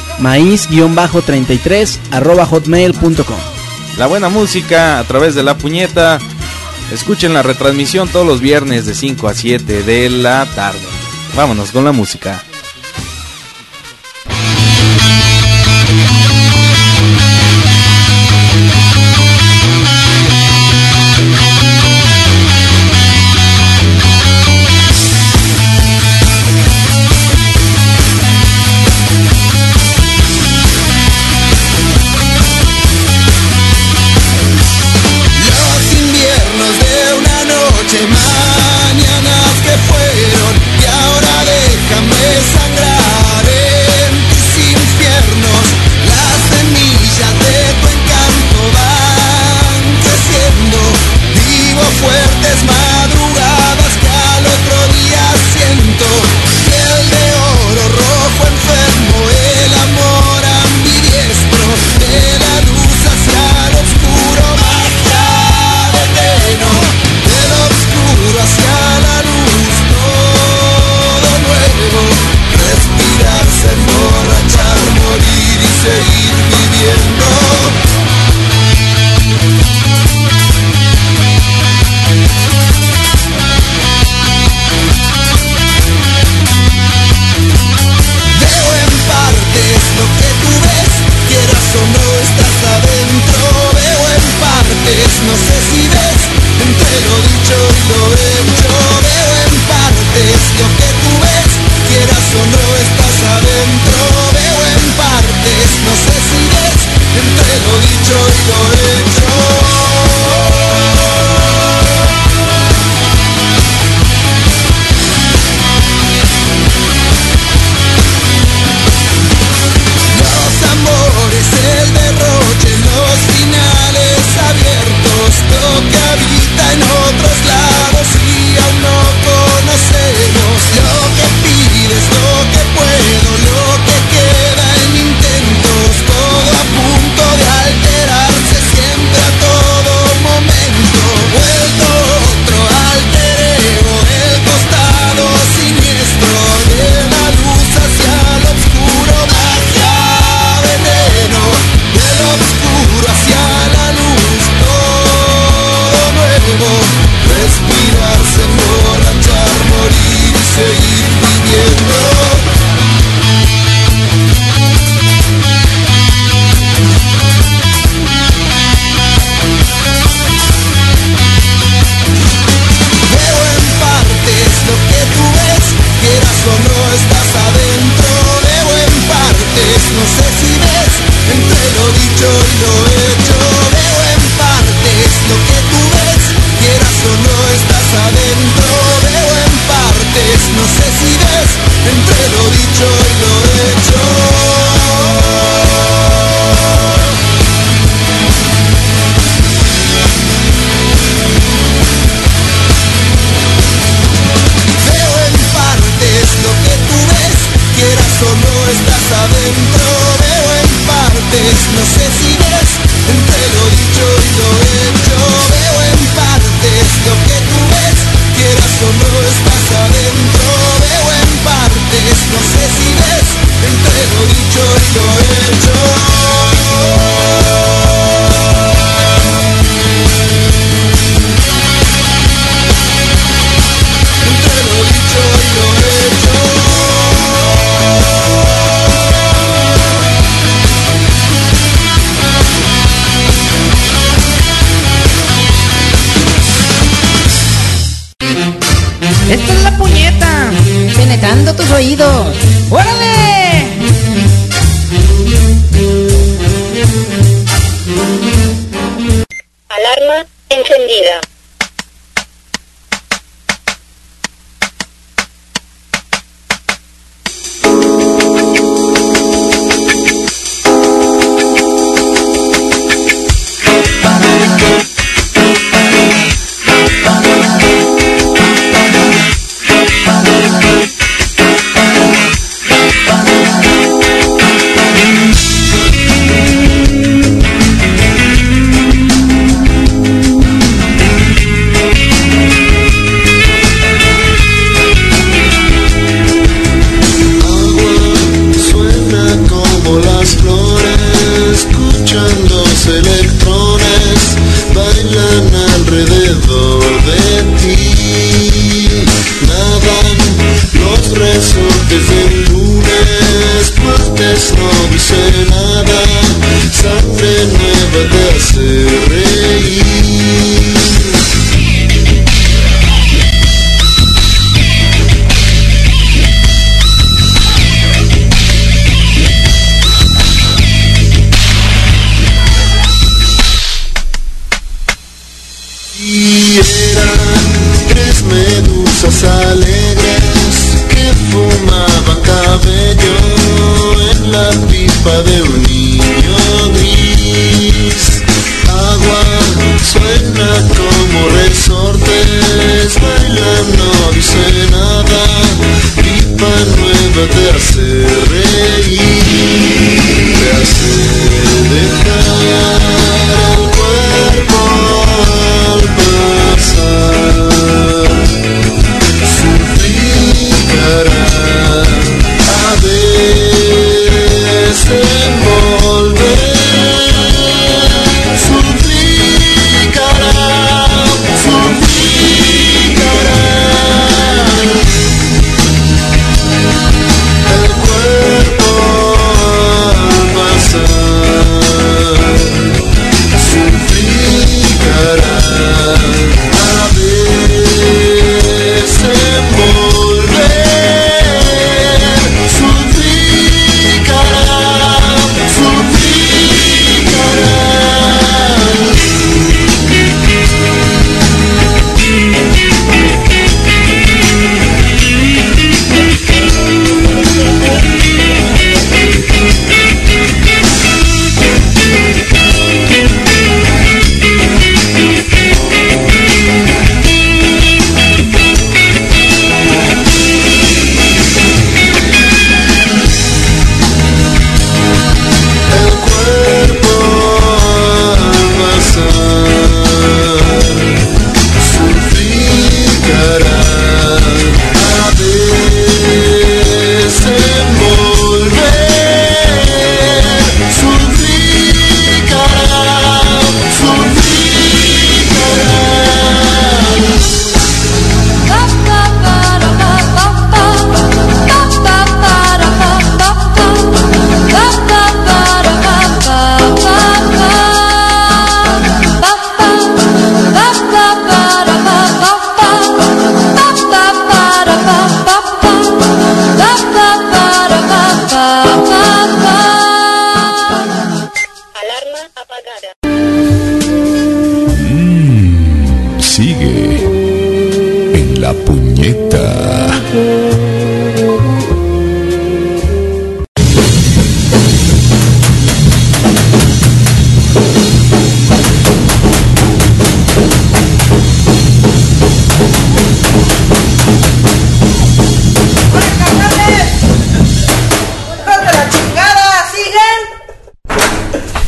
maíz-33 @hotmail.com. La buena música a través de La Puñeta. Escuchen la retransmisión todos los viernes de 5 a 7 de la tarde. Vámonos con la música. Mañanas que fueron y ahora déjame sangrar en tus infiernos. Las semillas de tu encanto van creciendo. Vivo fuertes madrugadas que al otro día siento. Piel de oro rojo enfermo, el amor ambidiestro. De la luz hacia el oscuro, magia de veneno. Hacia la luz, todo nuevo. Respirarse, emborrachar, morir y seguir viviendo. Veo en partes lo que tú ves, quieras o no estás adentro. Veo en partes, no sé si ves, entre lo dicho y lo hecho. Veo en partes lo que tú ves, quieras o no estás adentro. Veo en partes, no sé si ves, entre lo dicho y lo hecho. Los amores, el derroche, los finales abiertos. adentro, veo en partes, no sé si ves, entre lo dicho y lo hecho, veo en partes lo que tú ves, quieras o no estás adentro, veo en partes, no sé si ves, entre lo dicho y lo hecho. Entre lo dicho y lo hecho. Esta es la puñeta, penetrando tus oídos. ¡Órale! Alarma encendida.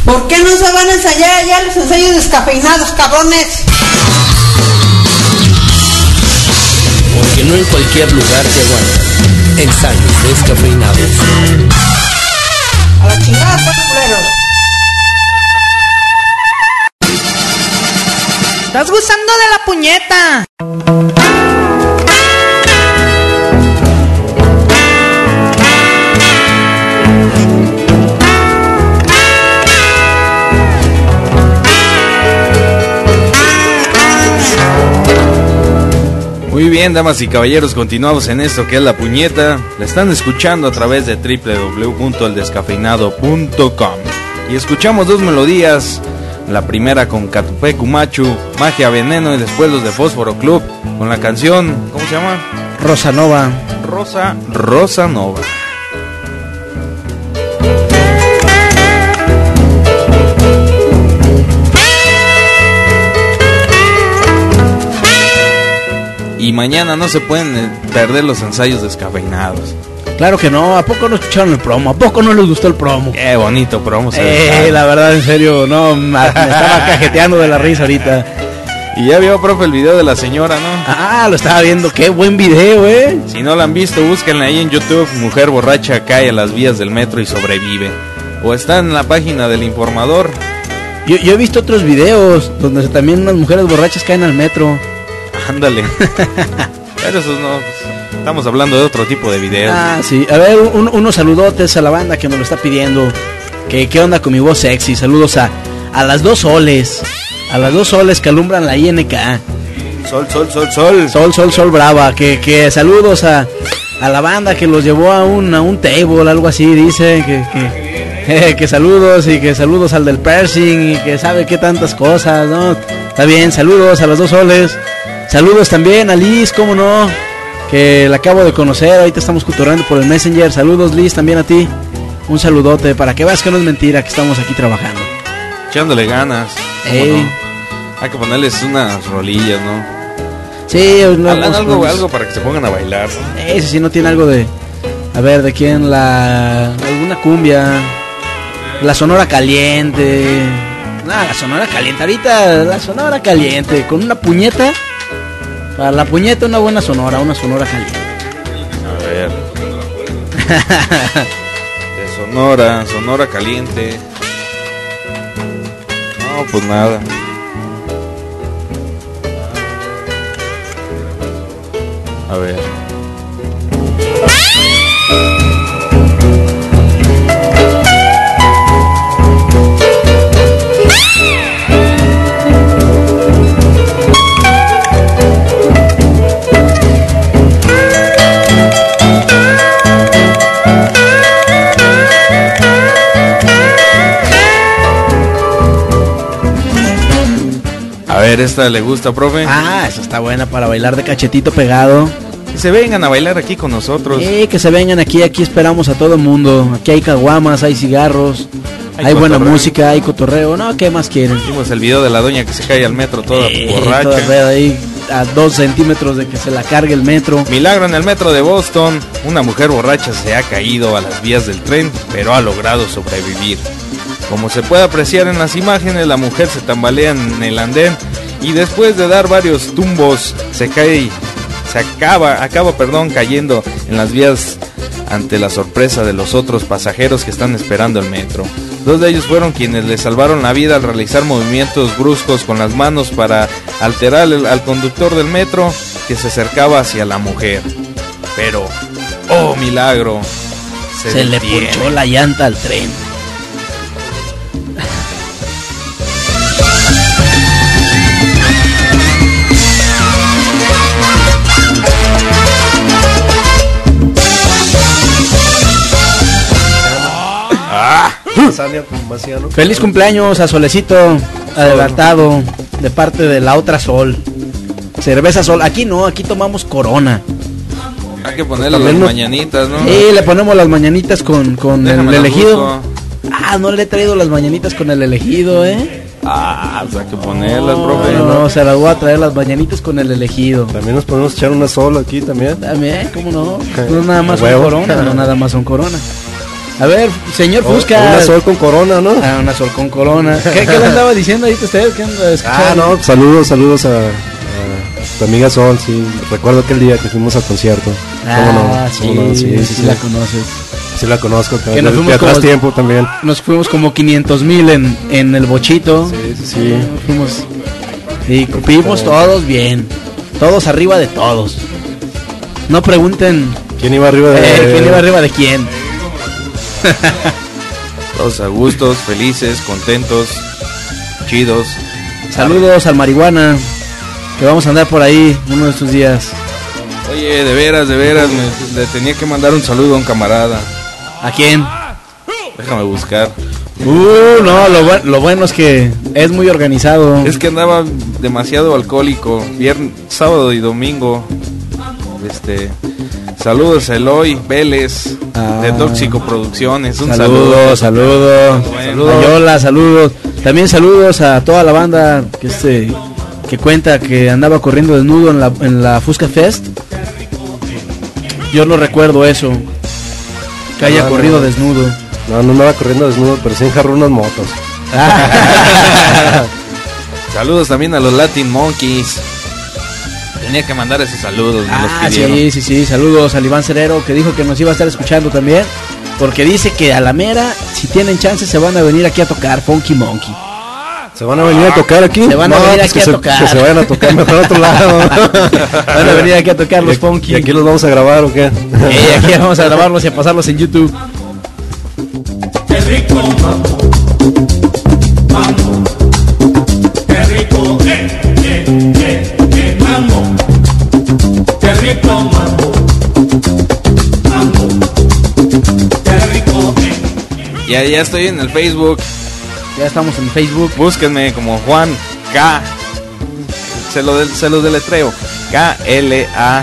¿Por qué no se van a ensayar allá los ensayos descafeinados, cabrones? Porque no en cualquier lugar te aguantan ensayos descafeinados. A la chingada, pues, culeros. ¿Estás gustando de la puñeta? Muy bien, damas y caballeros, continuamos en esto que es la puñeta. La están escuchando a través de www.eldescafeinado.com. Y escuchamos dos melodías. La primera con Catupe Cumachu, Magia Veneno, y después los de Fósforo Club con la canción, ¿cómo se llama? Rosa Nova. Rosa Nova. Y mañana no se pueden perder los ensayos descafeinados. Claro que no, ¿a poco no escucharon el promo? ¿A poco no les gustó el promo? Qué bonito promo. La verdad, en serio, no, me estaba cajeteando de la risa ahorita. Y ya vio, profe, el video de la señora, ¿no? Ah, lo estaba viendo, qué buen video, Si no lo han visto, búsquenla ahí en YouTube. Mujer borracha cae a las vías del metro y sobrevive. O está en la página del Informador. Yo he visto otros videos donde también unas mujeres borrachas caen al metro. Ándale. Pero esos no, estamos hablando de otro tipo de videos. Ah, sí. A ver, unos saludotes a la banda que me lo está pidiendo. ¿Qué onda con mi voz sexy? Saludos a las dos soles. A las dos soles que alumbran la INK. Sol brava. Que saludos a la banda que los llevó a un table, algo así, dice. Que saludos y que saludos al del piercing y que sabe qué tantas cosas, ¿no? Está bien, saludos a las dos soles. Saludos también a Liz, cómo no, que la acabo de conocer, ahorita estamos cotorreando por el Messenger. Saludos, Liz, también a ti. Un saludote para que veas que no es mentira, que estamos aquí trabajando. Echándole ganas. No? Hay que ponerles unas rolillas, ¿no? Sí, algo para que se pongan a bailar, ¿no? Si no tiene algo de... A ver, ¿de quién? Alguna cumbia. La Sonora Caliente. La Sonora Caliente, ahorita la Sonora Caliente, con una puñeta. Para la puñeta una buena sonora caliente. A ver. De Sonora Caliente. No, pues nada. A ver. A ver, ¿esta le gusta, profe? Ah, esa está buena para bailar de cachetito pegado. Que se vengan a bailar aquí con nosotros. Que se vengan aquí esperamos a todo el mundo. Aquí hay caguamas, hay cigarros, hay buena música, hay cotorreo. No, ¿qué más quieren? Vimos el video de la doña que se cae al metro toda borracha. Toda ahí a 2 centímetros de que se la cargue el metro. Milagro en el metro de Boston. Una mujer borracha se ha caído a las vías del tren, pero ha logrado sobrevivir. Como se puede apreciar en las imágenes, la mujer se tambalea en el andén y después de dar varios tumbos acaba cayendo en las vías ante la sorpresa de los otros pasajeros que están esperando el metro. 2 de ellos fueron quienes le salvaron la vida al realizar movimientos bruscos con las manos para alterar al conductor del metro que se acercaba hacia la mujer. Pero, oh milagro, se le ponchó la llanta al tren. Feliz cumpleaños a Solecito, adelantado, de parte de la otra Sol. Cerveza Sol, aquí no, aquí tomamos Corona. Hay que ponerle las mañanitas, ¿no? Sí, le ponemos las mañanitas con el elegido. Ah, no le he traído las mañanitas con el elegido, Ah, pues hay que ponerlas, profe. No, se las voy a traer las mañanitas con el elegido. También nos podemos echar una sola aquí también. También, ¿cómo no? No nada más son Corona, no nada más son Corona. A ver, señor Fusca. Una Sol con Corona, ¿no? Ah, una Sol con Corona. ¿Qué le andaba diciendo ahorita usted? ¿Qué anda escuchando? No, saludos a tu amiga Sol, sí. Recuerdo aquel día que fuimos al concierto. Sí, la conoces. Sí la conozco, que nos fuimos atrás tiempo también. Nos fuimos como 500,000 en el bochito. Sí. Fuimos y cupimos todos bien. Todos arriba de todos. No pregunten quién iba arriba de quién. Todos a gustos, felices, contentos, chidos. Saludos al marihuana, que vamos a andar por ahí uno de estos días. Oye, de veras, le tenía que mandar un saludo a un camarada. ¿A quién? Déjame buscar. No, lo bueno es que es muy organizado. Es que andaba demasiado alcohólico, viernes, sábado y domingo. Saludos a Eloy Vélez de Tóxico Producciones. Un saludos. Ayola, saludos. También saludos a toda la banda que cuenta que andaba corriendo desnudo en la Fusca Fest. Yo no recuerdo eso, que haya corrido desnudo. No andaba corriendo desnudo, pero sí enjarró unas motos. Saludos también a los Latin Monkeys. Tenía que mandar esos saludos. Sí, saludos al Iván Cerero, que dijo que nos iba a estar escuchando también, porque dice que a la mera, si tienen chance, se van a venir aquí a tocar Funky Monkey. ¿Se van a venir a tocar aquí? Se van a venir aquí a tocar. Que se vayan a tocar mejor a otro lado. Van a venir aquí a tocar los Funky. ¿Y aquí los vamos a grabar o qué? Aquí vamos a grabarlos y a pasarlos en YouTube. Qué rico mambo, mambo, qué rico, mambo, qué rico mambo, mambo, qué rico. Ya estoy en el Facebook. Ya estamos en Facebook. Búsquenme como Juan K. Se lo deletreo. KLABAZA.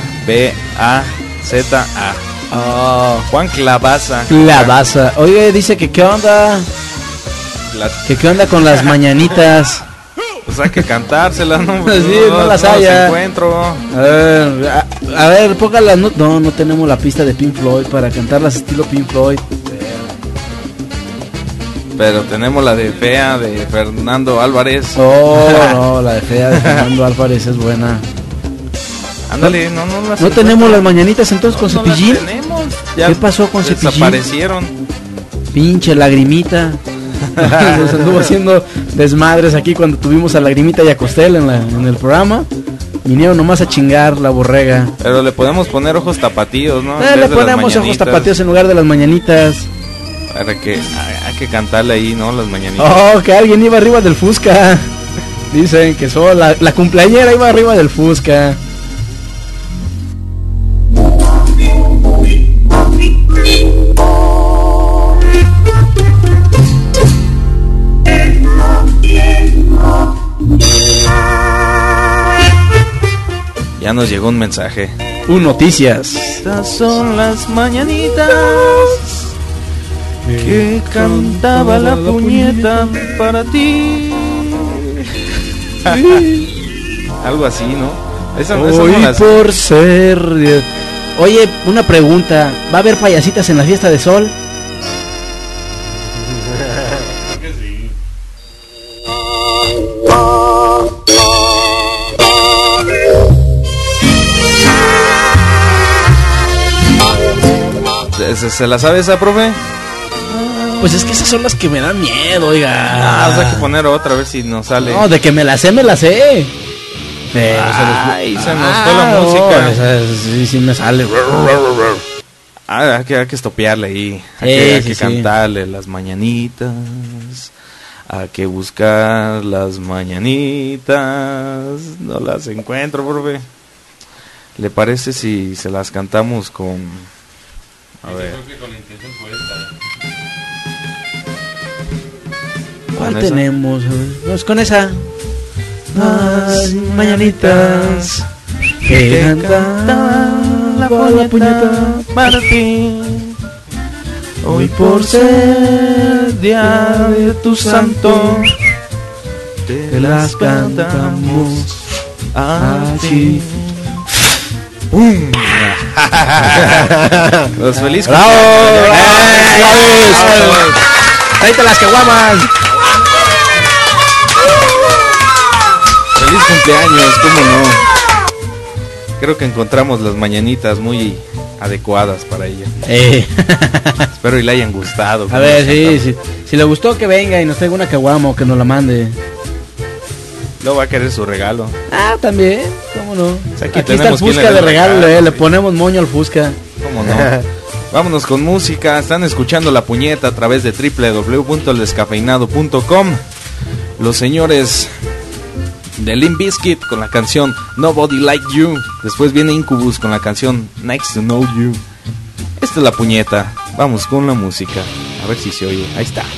Juan Clavaza. Oye, dice que qué onda. ¿Qué onda con las mañanitas? Pues hay que cantárselas, ¿no? Sí, no las haya. Encuentro. A ver, póngalas. No tenemos la pista de Pink Floyd para cantarlas estilo Pink Floyd. Pero tenemos la de Fea de Fernando Álvarez. No, la de Fea de Fernando Álvarez es buena. Ándale, no tenemos las mañanitas entonces con Cepillín. ¿Qué pasó con Cepillín? Desaparecieron. Pinche Lagrimita. Nos anduvo haciendo desmadres aquí cuando tuvimos a Lagrimita y a Costel en el programa. Vinieron nomás a chingar la borrega. Pero le podemos poner ojos tapatíos, ¿no? Le ponemos ojos tapatíos en lugar de las mañanitas. Para que hay que cantarle ahí, ¿no? Las mañanitas. Que alguien iba arriba del Fusca. Dicen que solo la cumpleañera iba arriba del Fusca. Ya nos llegó un mensaje. Noticias. Estas son las mañanitas que cantaba la puñeta para ti. Algo así, ¿no? Esa Hoy no las... por ser... Oye, una pregunta. ¿Va a haber payasitas en la fiesta de Sol? ¿Se la sabe esa, profe? Pues es que esas son las que me dan miedo, oiga. Hay que poner otra a ver si nos sale. No, de que me la sé, me la sé. Pero se nos fue la música. Sí me sale. Hay que estopearle ahí. Hay que cantarle las mañanitas. Hay que buscar las mañanitas. No las encuentro, profe. ¿Le parece si se las cantamos con... A ver. ¿Cuál tenemos? Pues con esa. Las mañanitas que canta la puñeta para ti. Hoy por ser día de tu santo te las cantamos a ti. ¡Pum! Los felices. ¡Bravo! ¡Tráete las caguamas! ¡Feliz cumpleaños! ¿Cómo no? Creo que encontramos las mañanitas muy adecuadas para ella. Espero y le hayan gustado. A ver, sí. Si le gustó, que venga y nos traiga una caguama o que nos la mande. Luego va a querer su regalo. Ah, también, ¿cómo no? Aquí está el Fusca de regalo, le ponemos moño al Fusca. ¿Cómo no? Vámonos con música. Están escuchando La Puñeta a través de www.eldescafeinado.com. Los señores de Limp Bizkit con la canción Nobody Like You. Después viene Incubus con la canción Next to Know You. Esta es La Puñeta. Vamos con la música. A ver si se oye. Ahí está.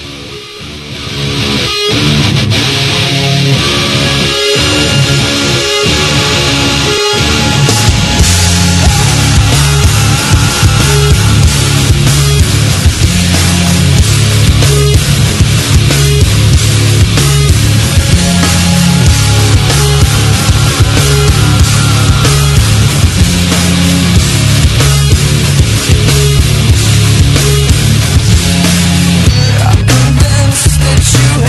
You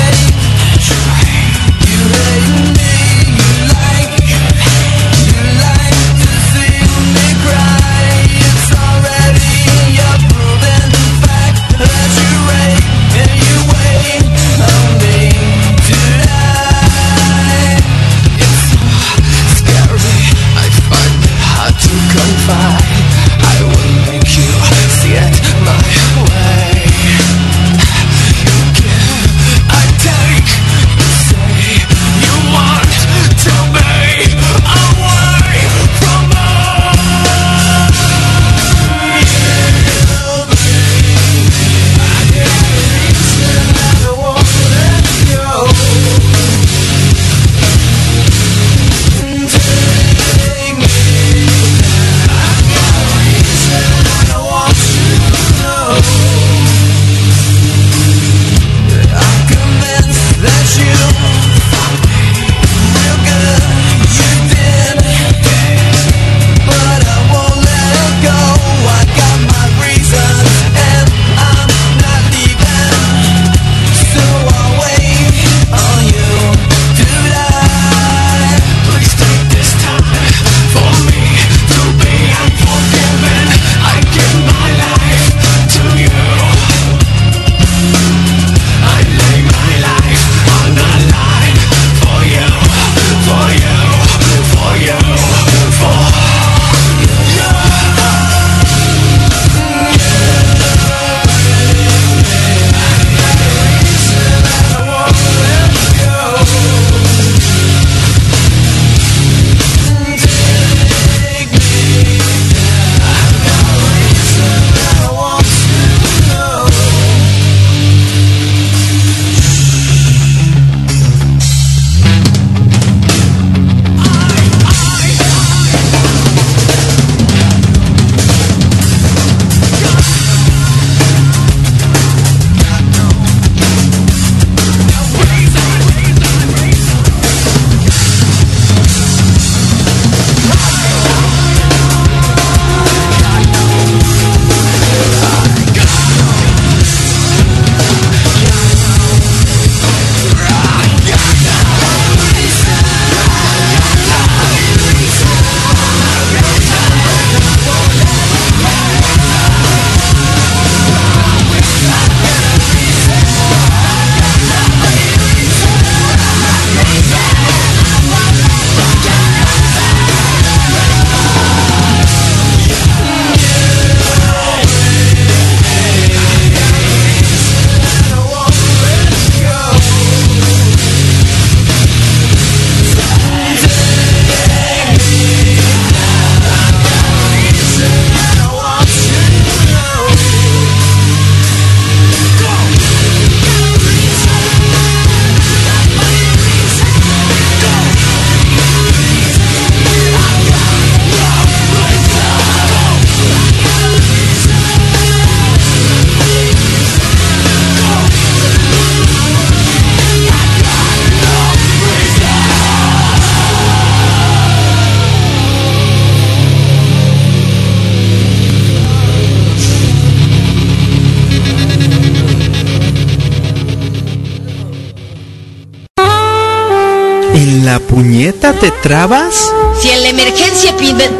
¿En la puñeta te trabas? Si en la emergencia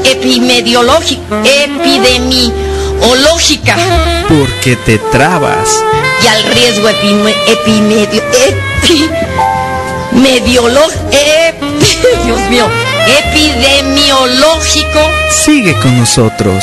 epidemiológica Porque te trabas. y al riesgo epidemiológico, Sigue con nosotros.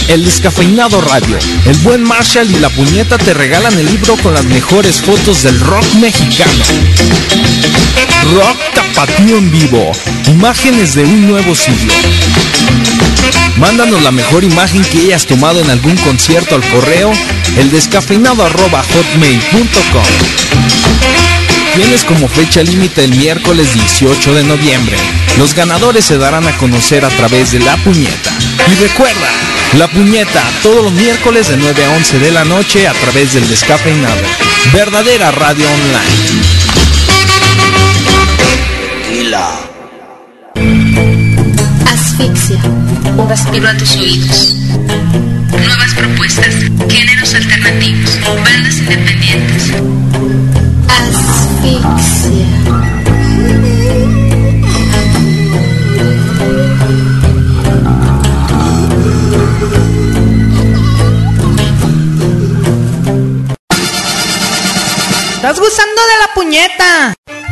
El Descafeinado Radio, el buen Marshall y la Puñeta te regalan el libro con las mejores fotos del rock mexicano. Rock tapatío en vivo, imágenes de un nuevo siglo. Mándanos la mejor imagen que hayas tomado en algún concierto al correo eldescafeinado@hotmail.com. Tienes como fecha límite el miércoles 18 de noviembre. Los ganadores se darán a conocer a través de La Puñeta. Y recuerda, La Puñeta, todos los miércoles de 9 a 11 de la noche a través del Descafeinado. Verdadera radio online. Asfixia. Un respiro a tus oídos. Nuevas propuestas, géneros alternativos, bandas independientes. Asfixia. ¿Estás gozando de La Puñeta?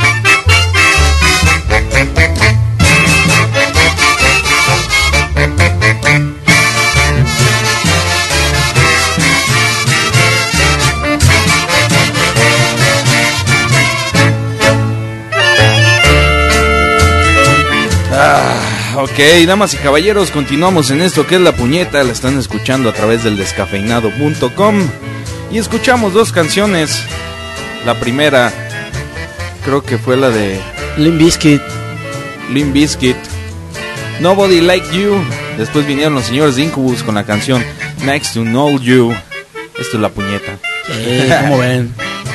Ok, damas y caballeros, continuamos en esto que es La Puñeta. La están escuchando a través del descafeinado.com. Y escuchamos dos canciones. La primera, creo que fue la de Limp Bizkit, Nobody Like You. Después vinieron los señores de Incubus con la canción Next to Know You. Esto es La Puñeta. ¿Cómo ven?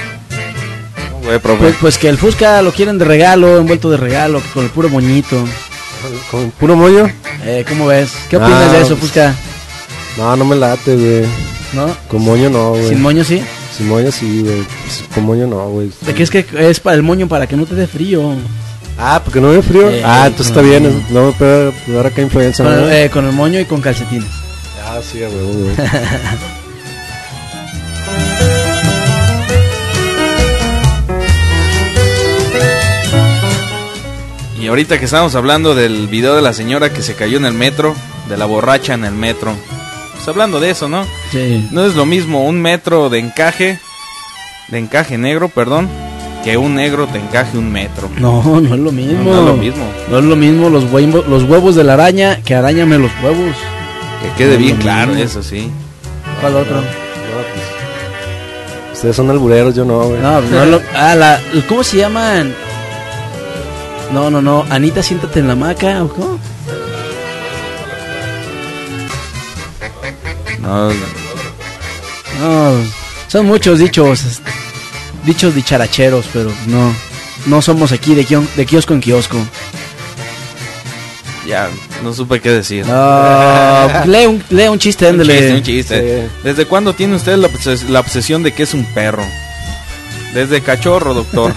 Pues que el Fusca lo quieren de regalo, envuelto de regalo, con el puro moñito. ¿Con puro moño? ¿Cómo ves? ¿Qué opinas de eso, Fusca? No me late, güey. ¿No? Con moño no, güey. ¿Sin moño sí? Sin moño sí, güey. Con moño no, güey. ¿De qué es que es para el moño para que no te dé frío? Ah, porque no me dé frío. Entonces está bien. No me puede dar acá influencia. Con el moño y con calcetines. Ah, sí, güey. Y ahorita que estamos hablando del video de la señora que se cayó en el metro, de la borracha en el metro, pues hablando de eso, ¿no? Sí. No es lo mismo un metro de encaje negro, perdón, que un negro te encaje un metro. No es lo mismo. No es lo mismo. No es lo mismo los huevos de la araña que arañame los huevos. Que quede bien claro, eso sí. ¿Cuál otro? Ustedes son albureros, yo no, güey. No, ¿cómo se llaman? No, Anita, siéntate en la hamaca, ¿o cómo? No, son muchos dichos dicharacheros, pero no somos aquí de kiosco en kiosco. Ya, no supe qué decir. Lee un chiste, ándale. Un chiste. Sí. ¿Desde cuándo tiene usted la obsesión de que es un perro? Desde cachorro, doctor.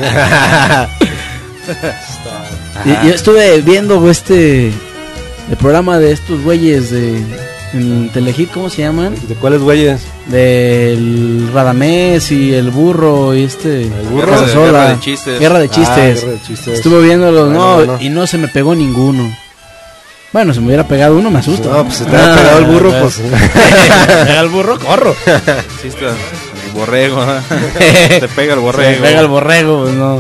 Yo estuve viendo el programa de estos güeyes en Telehit, ¿cómo se llaman? ¿De cuáles güeyes? Del Radamés y el burro y el burro Guerra de Chistes. Guerra de Chistes. Estuve viéndolos, y no se me pegó ninguno. Bueno, si me hubiera pegado uno me asusta. No, pues se te ha pegado el burro, pues. Pega el burro, corro. Sí, está el borrego. Te pega el borrego. Se pega el borrego, pues no.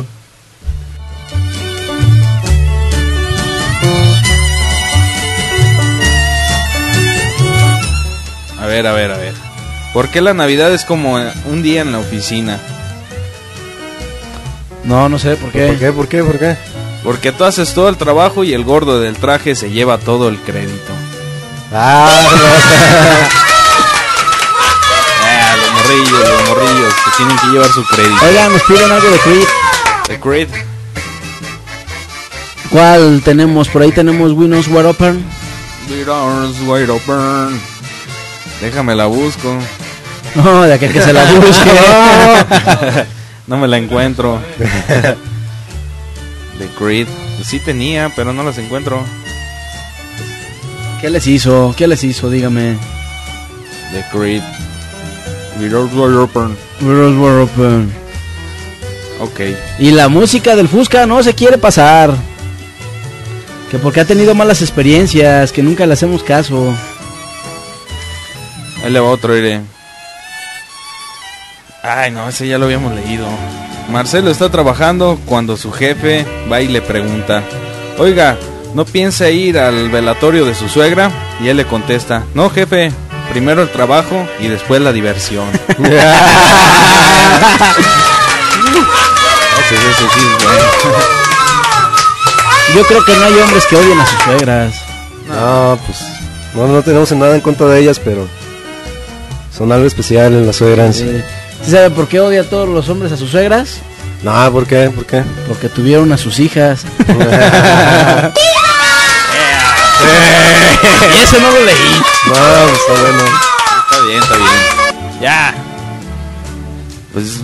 A ver. ¿Por qué la Navidad es como un día en la oficina? No sé, ¿por qué? ¿Por qué? Porque tú haces todo el trabajo y el gordo del traje se lleva todo el crédito. Los morrillos que tienen que llevar su crédito. Oigan, nos piden algo de Creed. ¿De Creed? ¿Cuál tenemos? Por ahí tenemos Windows Wide Open. Windows Wide Open. Déjame la busco. No, de aquel que se la busque. No me la encuentro. De Creed. Sí tenía, pero no las encuentro. ¿Qué les hizo? Dígame. De Creed. Windows Wide Open. Windows Wide Open. Ok. Y la música del Fusca no se quiere pasar. Que porque ha tenido malas experiencias, que nunca le hacemos caso. Ahí le va otro, iré. Ay, no, ese ya lo habíamos leído. Marcelo está trabajando cuando su jefe va y le pregunta: oiga, ¿no piensa ir al velatorio de su suegra? Y él le contesta: no, jefe, primero el trabajo y después la diversión. Yo creo que no hay hombres que odien a sus suegras. No, pues no tenemos nada en contra de ellas, pero son algo especial en las suegras. Sí. ¿Sí sabe por qué odia a todos los hombres a sus suegras? No, ¿por qué? Porque tuvieron a sus hijas. Y ese no lo leí. No, pues está bueno. Está bien. Ya. Pues,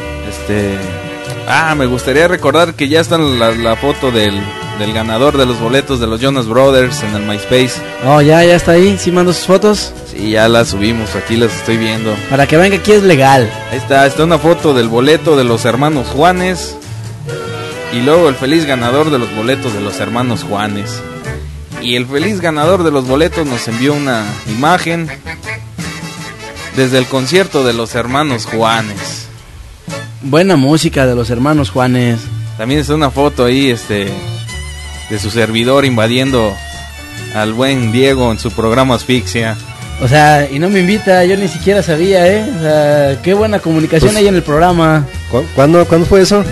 me gustaría recordar que ya está la foto del ganador de los boletos de los Jonas Brothers en el MySpace. Oh, ya está ahí. ¿Sí mandó sus fotos? Sí, ya las subimos, aquí las estoy viendo. Para que vean que aquí es legal. Ahí está una foto del boleto de los hermanos Juanes. Y luego el feliz ganador de los boletos de los hermanos Juanes. Y el feliz ganador de los boletos nos envió una imagen desde el concierto de los hermanos Juanes. Buena música de los hermanos Juanes. También está una foto ahí, de su servidor invadiendo al buen Diego en su programa Asfixia. O sea, y no me invita, yo ni siquiera sabía, O sea, qué buena comunicación hay en el programa. ¿Cuándo fue eso?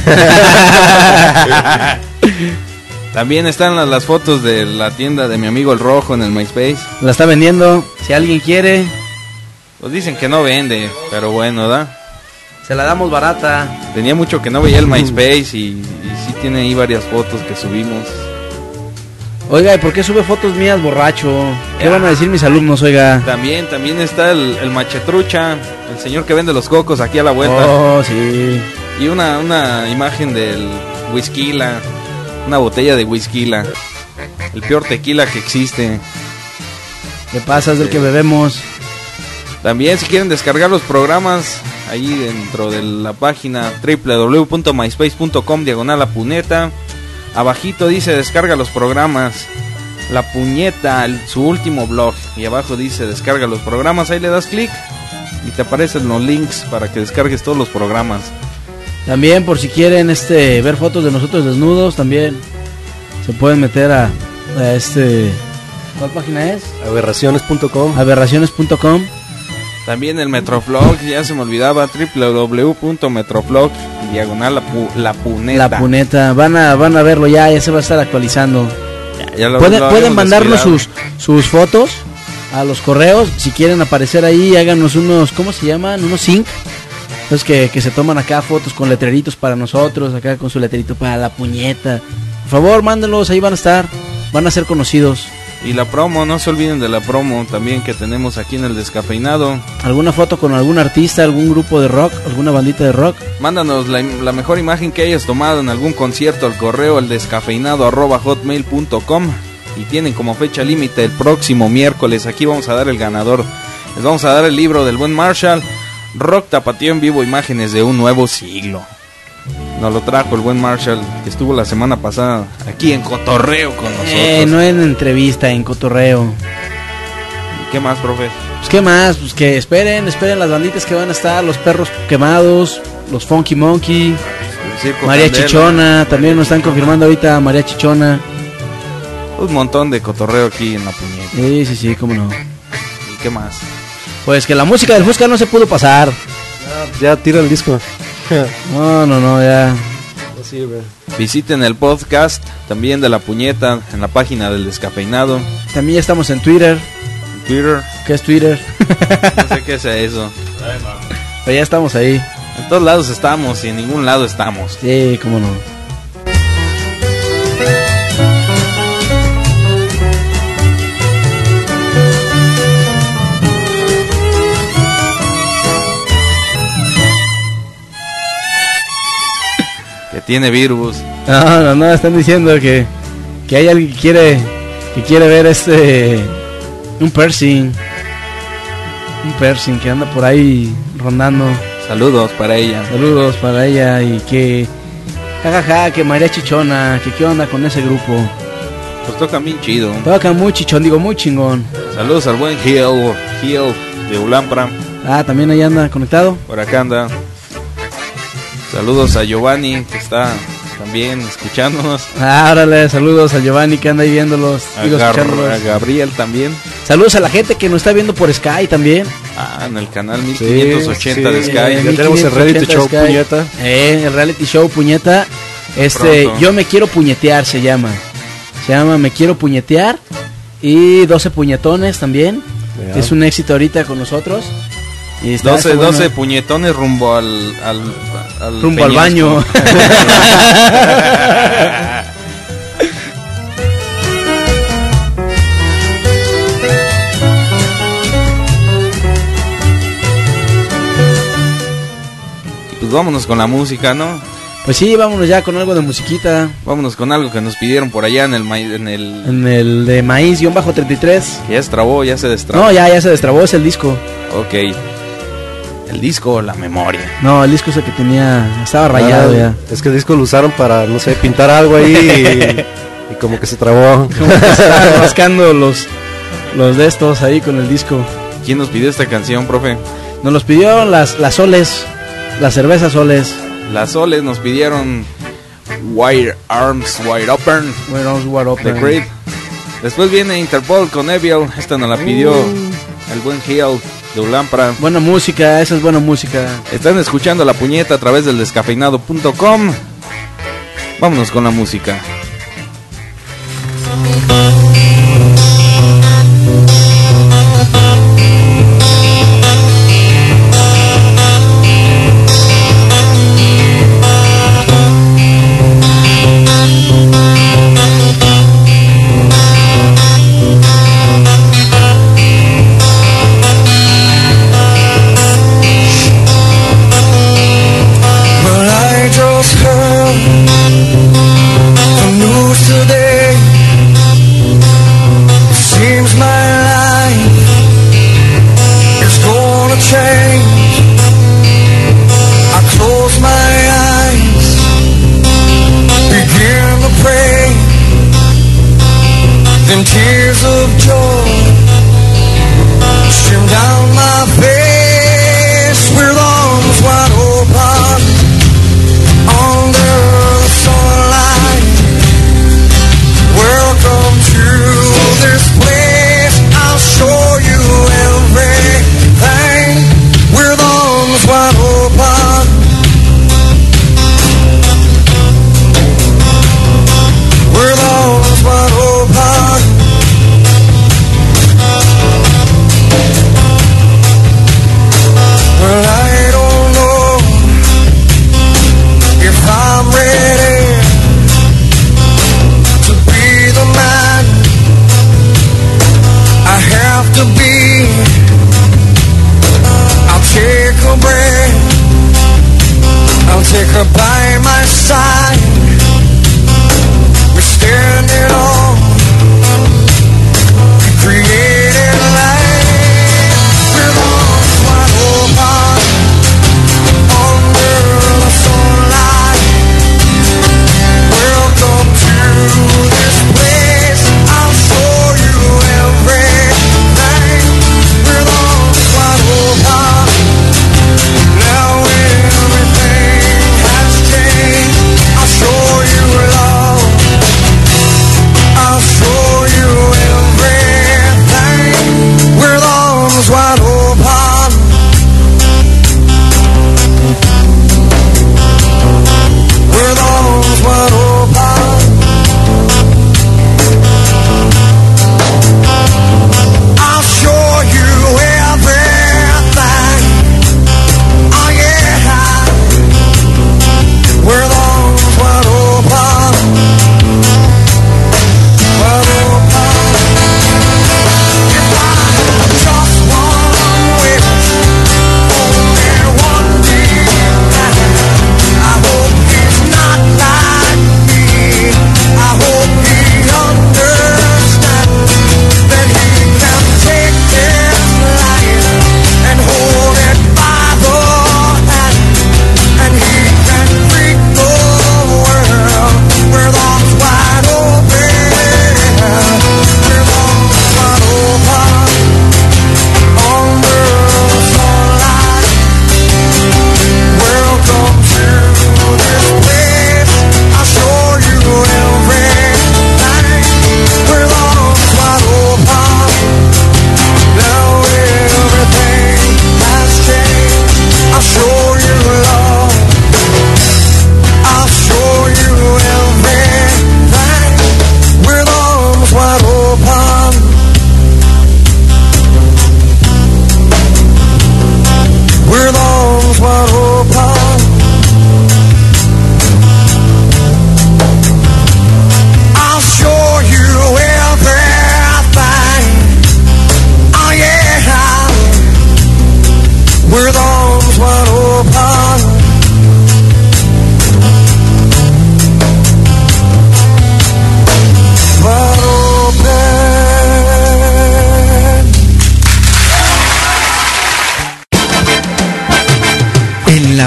También están las fotos de la tienda de mi amigo el Rojo en el MySpace. La está vendiendo, si alguien quiere. Pues dicen que no vende, pero bueno, ¿da? Se la damos barata. Tenía mucho que no veía el MySpace y sí tiene ahí varias fotos que subimos. Oiga, ¿y por qué sube fotos mías borracho? ¿Qué van a decir mis alumnos, oiga? También está el Machetrucha, el señor que vende los cocos aquí a la vuelta. Oh, sí. Y una imagen del Whiskyla, una botella de Whiskyla, el peor tequila que existe. ¿Qué pasa? Es del que bebemos. También, si quieren descargar los programas, ahí dentro de la página www.myspace.com/lapuneta. Abajito dice descarga los programas. La Puñeta, su último blog. Y abajo dice descarga los programas. Ahí le das clic y te aparecen los links para que descargues todos los programas. También por si quieren ver fotos de nosotros desnudos, también se pueden meter a ¿cuál página es? Aberraciones.com. Aberraciones.com. También el Metroflog, ya se me olvidaba, www.metroflog/lapuneta. La Puneta, van a verlo ya se va a estar actualizando. Pueden mandarnos sus fotos a los correos, si quieren aparecer ahí, háganos unos, ¿cómo se llaman? Unos sync. Entonces que se toman acá fotos con letreritos para nosotros, acá con su letrerito para La Puñeta. Por favor, mándenlos, ahí van a estar, van a ser conocidos. Y la promo, no se olviden de la promo también que tenemos aquí en el Descafeinado. ¿Alguna foto con algún artista, algún grupo de rock, alguna bandita de rock? Mándanos la mejor imagen que hayas tomado en algún concierto al correo eldescafeinado@hotmail.com. Y tienen como fecha límite el próximo miércoles. Aquí vamos a dar el ganador. Les vamos a dar el libro del buen Marshall, Rock Tapatío en Vivo, Imágenes de un Nuevo Siglo. Nos lo trajo el buen Marshall, que estuvo la semana pasada aquí en Cotorreo con nosotros. No en entrevista, en Cotorreo. ¿Qué más, profe? Pues qué más, pues que esperen las banditas que van a estar, los Perros Quemados, los Funky Monkey, María Candela. Chichona, también nos están confirmando ahorita María Chichona. Un montón de cotorreo aquí en La Puñeta. Sí, cómo no. ¿Y qué más? Pues que la música del Fusca no se pudo pasar. Ya tira el disco. No, ya. No sirve. Visiten el podcast también de La Puñeta en la página del Descafeinado. También ya estamos en Twitter. ¿Twitter? ¿Qué es Twitter? No sé qué es eso. Pero ya estamos ahí. En todos lados estamos y en ningún lado estamos. Sí, cómo no. Tiene virus. No, están diciendo que hay alguien que quiere ver un piercing que anda por ahí rondando. Saludos para ella y que que María Chichona, que qué onda con ese grupo. Pues tocan bien chido. Tocan muy chichón, muy chingón. Saludos al buen Hill de Ulampra. Ah, también ahí anda conectado. Por acá anda. Saludos a Giovanni, que está también escuchándonos. Ah, órale, saludos a Giovanni, que anda ahí viéndolos. A Gabriel también. Saludos a la gente que nos está viendo por Sky también. Ah, en el canal 1580 de Sky. Ya tenemos el reality show Sky. Puñeta. El reality show Puñeta. Pronto. Yo me quiero puñetear se llama. Se llama Me quiero puñetear. Y 12 puñetones también. Ya. Es un éxito ahorita con nosotros. Y está 12 bueno. puñetones rumbo al Rumbo al baño. Pues vámonos con la música, ¿no? Pues sí, vámonos ya con algo de musiquita. Vámonos con algo que nos pidieron por allá en el de Maíz-33. Que ya se trabó, ya se destrabó. No, ya se destrabó, es el disco. Ok. El disco o la memoria. No, el disco es el que tenía, estaba rayado ya. Es que el disco lo usaron para, no sé, pintar algo ahí y como que se trabó. Como que estaban rascando los de estos ahí con el disco. ¿Quién nos pidió esta canción, profe? Nos los pidió las Soles, las cervezas Soles. Las Soles nos pidieron Wide Arms Wide Open. Wide Arms Wide Open. The Creed. Después viene Interpol con Evil. Esta nos la pidió el buen Hill de Ulampra. Buena música, esa es buena música. Están escuchando La Puñeta a través del descafeinado.com. Vámonos con la música. Well, I drove her from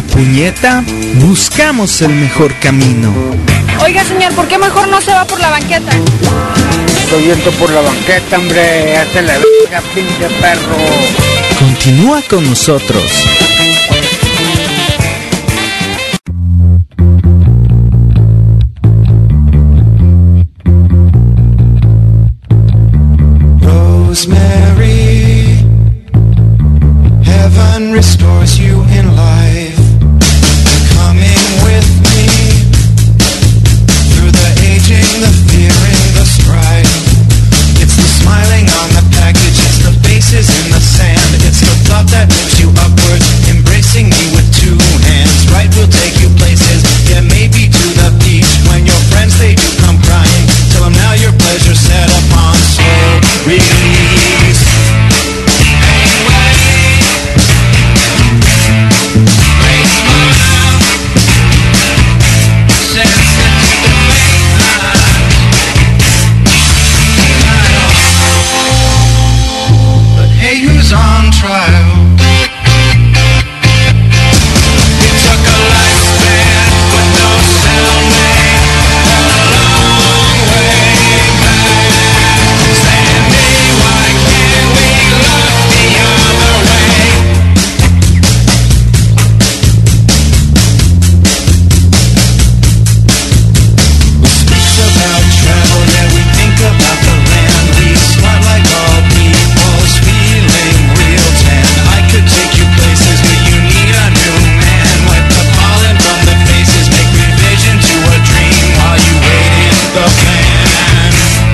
puñeta buscamos el mejor camino. Oiga, señor, ¿por qué mejor no se va por la banqueta? Estoy yendo por la banqueta, hombre. Hazte la verga, pinche perro. Continúa con nosotros. Rosemary, heaven restores you in life. Coming with me through the aging, the fearing, the strife. It's the smiling on the package, it's the faces in the sand. It's the thought that moves you upward, embracing me with two hands. Right, we'll take you places, yeah, maybe to the beach. When your friends, they do come crying, tell them now your pleasure's set upon slow release. On trial. It took a lifespan with no cellmate, a long way back. Sandy, why can't we look the other way? We speak about travel, yeah, we think about the land. We smart like all people's feeling. I could take you places where you need a new man. Wipe the pollen from the faces, make revision to a dream while you wait in the van.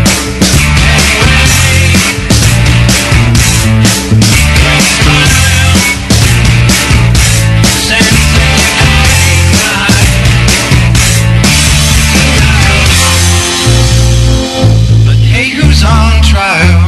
But hey, who's on trial?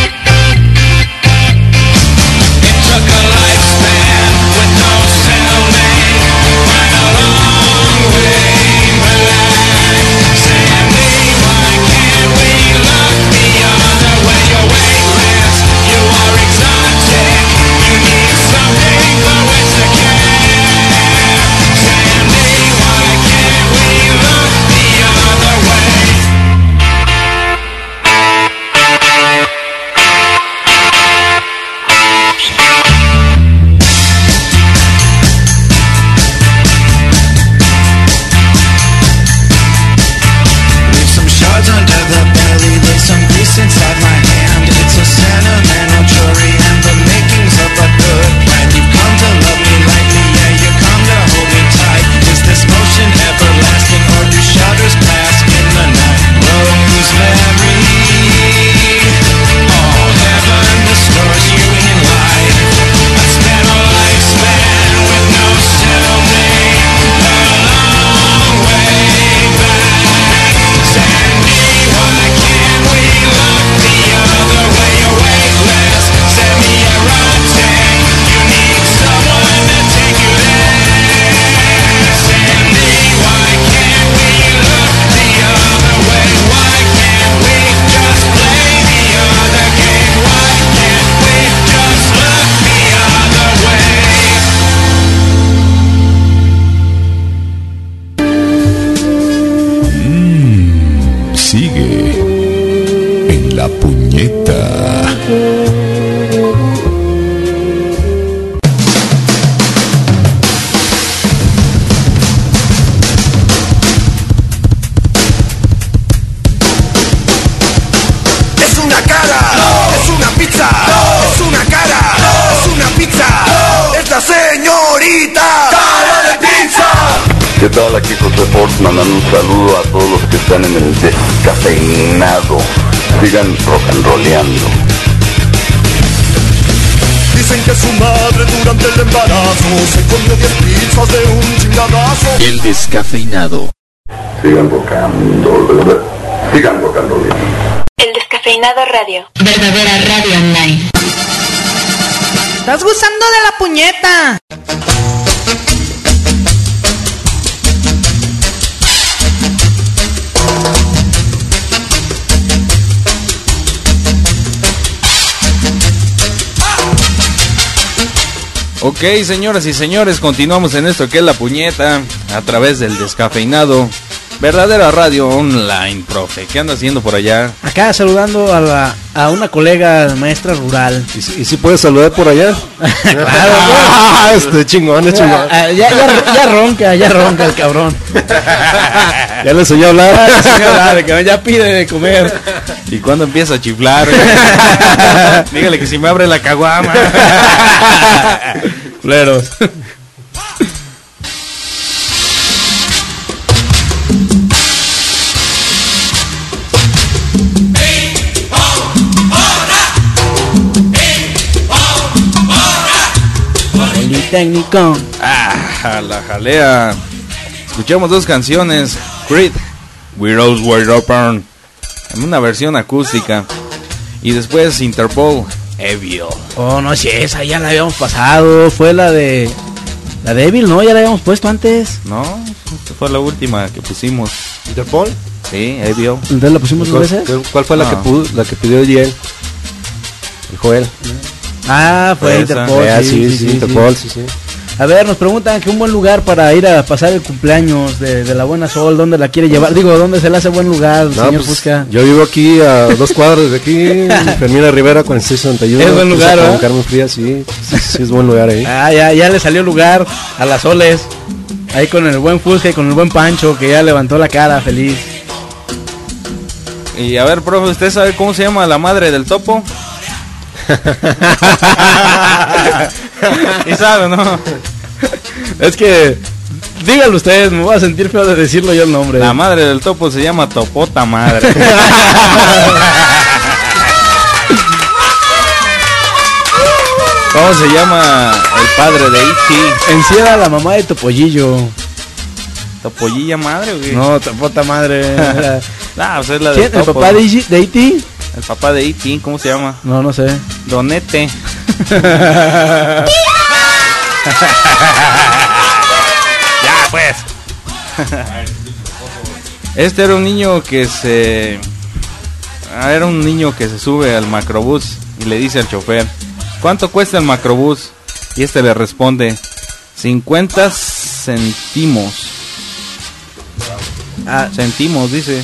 Inside my hand, it's a sentimental jury and the makings of a good plan. You've come to love me lightly, yeah, you come to hold me tight. Is this motion everlasting or do shadows pass in the night? Rosemary, oh heaven restores you in life. I spent a lifespan with no cellmate, a long way back. Sandy, why can't we look the other way? You're weightless, semi-erotic. You need someone to take you there. Sandy, why can't we look the other way? Why can't we just play the other game? Why can't we just look the other way? Sigue en la puñeta. Es una cara, es una pizza, es una cara, es una pizza, es la señorita cara de pizza. ¿Qué tal? Aquí José Force mandando un saludo a todos los que están en el descafeinado. Sigan rock and rolleando. Dicen que su madre durante el embarazo se comió 10 pizzas de un chingadazo. El descafeinado. Sigan rocando. Sigan rock and rolleando. El Descafeinado Radio. Verdadera radio online. ¿Estás gozando de la puñeta? Ok, señoras y señores, continuamos en esto que es La Puñeta, a través del Descafeinado, verdadera radio online, profe. ¿Qué anda haciendo por allá? Acá saludando a una colega maestra rural. ¿Y si puedes saludar por allá? Claro, chingón, es chingón. Ya ronca el cabrón. Ya le enseñó a hablar. Ya pide de comer. ¿Y cuándo empieza a chiflar? Dígale que si me abre la caguama. Culeros. Politécnico. La jalea. Escuchamos dos canciones. Creed, We're Always Wide Open, en una versión acústica. Y después Interpol, Evil. Oh, no, si esa ya la habíamos pasado. Fue la de Evil, ¿no? Ya la habíamos puesto antes. No, esta fue la última que pusimos. ¿Interpol? Sí, Evil. ¿Entonces la pusimos dos veces? ¿Cuál fue la que pidió Yel? El Joel. Ah, fue Interpol. Sí, Interpol, sí. A ver, nos preguntan que un buen lugar para ir a pasar el cumpleaños de la Buena Sol, ¿dónde la quiere llevar? Digo, ¿dónde se le hace buen lugar, señor Fusca? Yo vivo aquí a 2 cuadras de aquí, Fermina Rivera, 4661. Es buen lugar, ¿no? Carmen Frías, sí, es buen lugar ahí. Ah, ya le salió lugar a las Soles. Ahí con el buen Fusca y con el buen Pancho, que ya levantó la cara, feliz. Y a ver, profe, ¿usted sabe cómo se llama la madre del topo? ¿Y sabe, no? Es que, díganlo ustedes, me voy a sentir feo de decirlo yo el nombre. La madre del topo se llama Topota Madre. ¿Cómo se llama el padre de E.T.? Encierra la mamá de Topollillo. ¿Topollilla madre o qué? No, Topota Madre. Pues es la ¿Quién? ¿El papá de E.T.? El papá de E.T., ¿cómo se llama? No sé. Donete. Ya, pues. Este era un niño que se... Era un niño que se sube al macrobús y le dice al chofer, ¿cuánto cuesta el macrobús? Y este le responde, 50 centimos. Centimos, dice.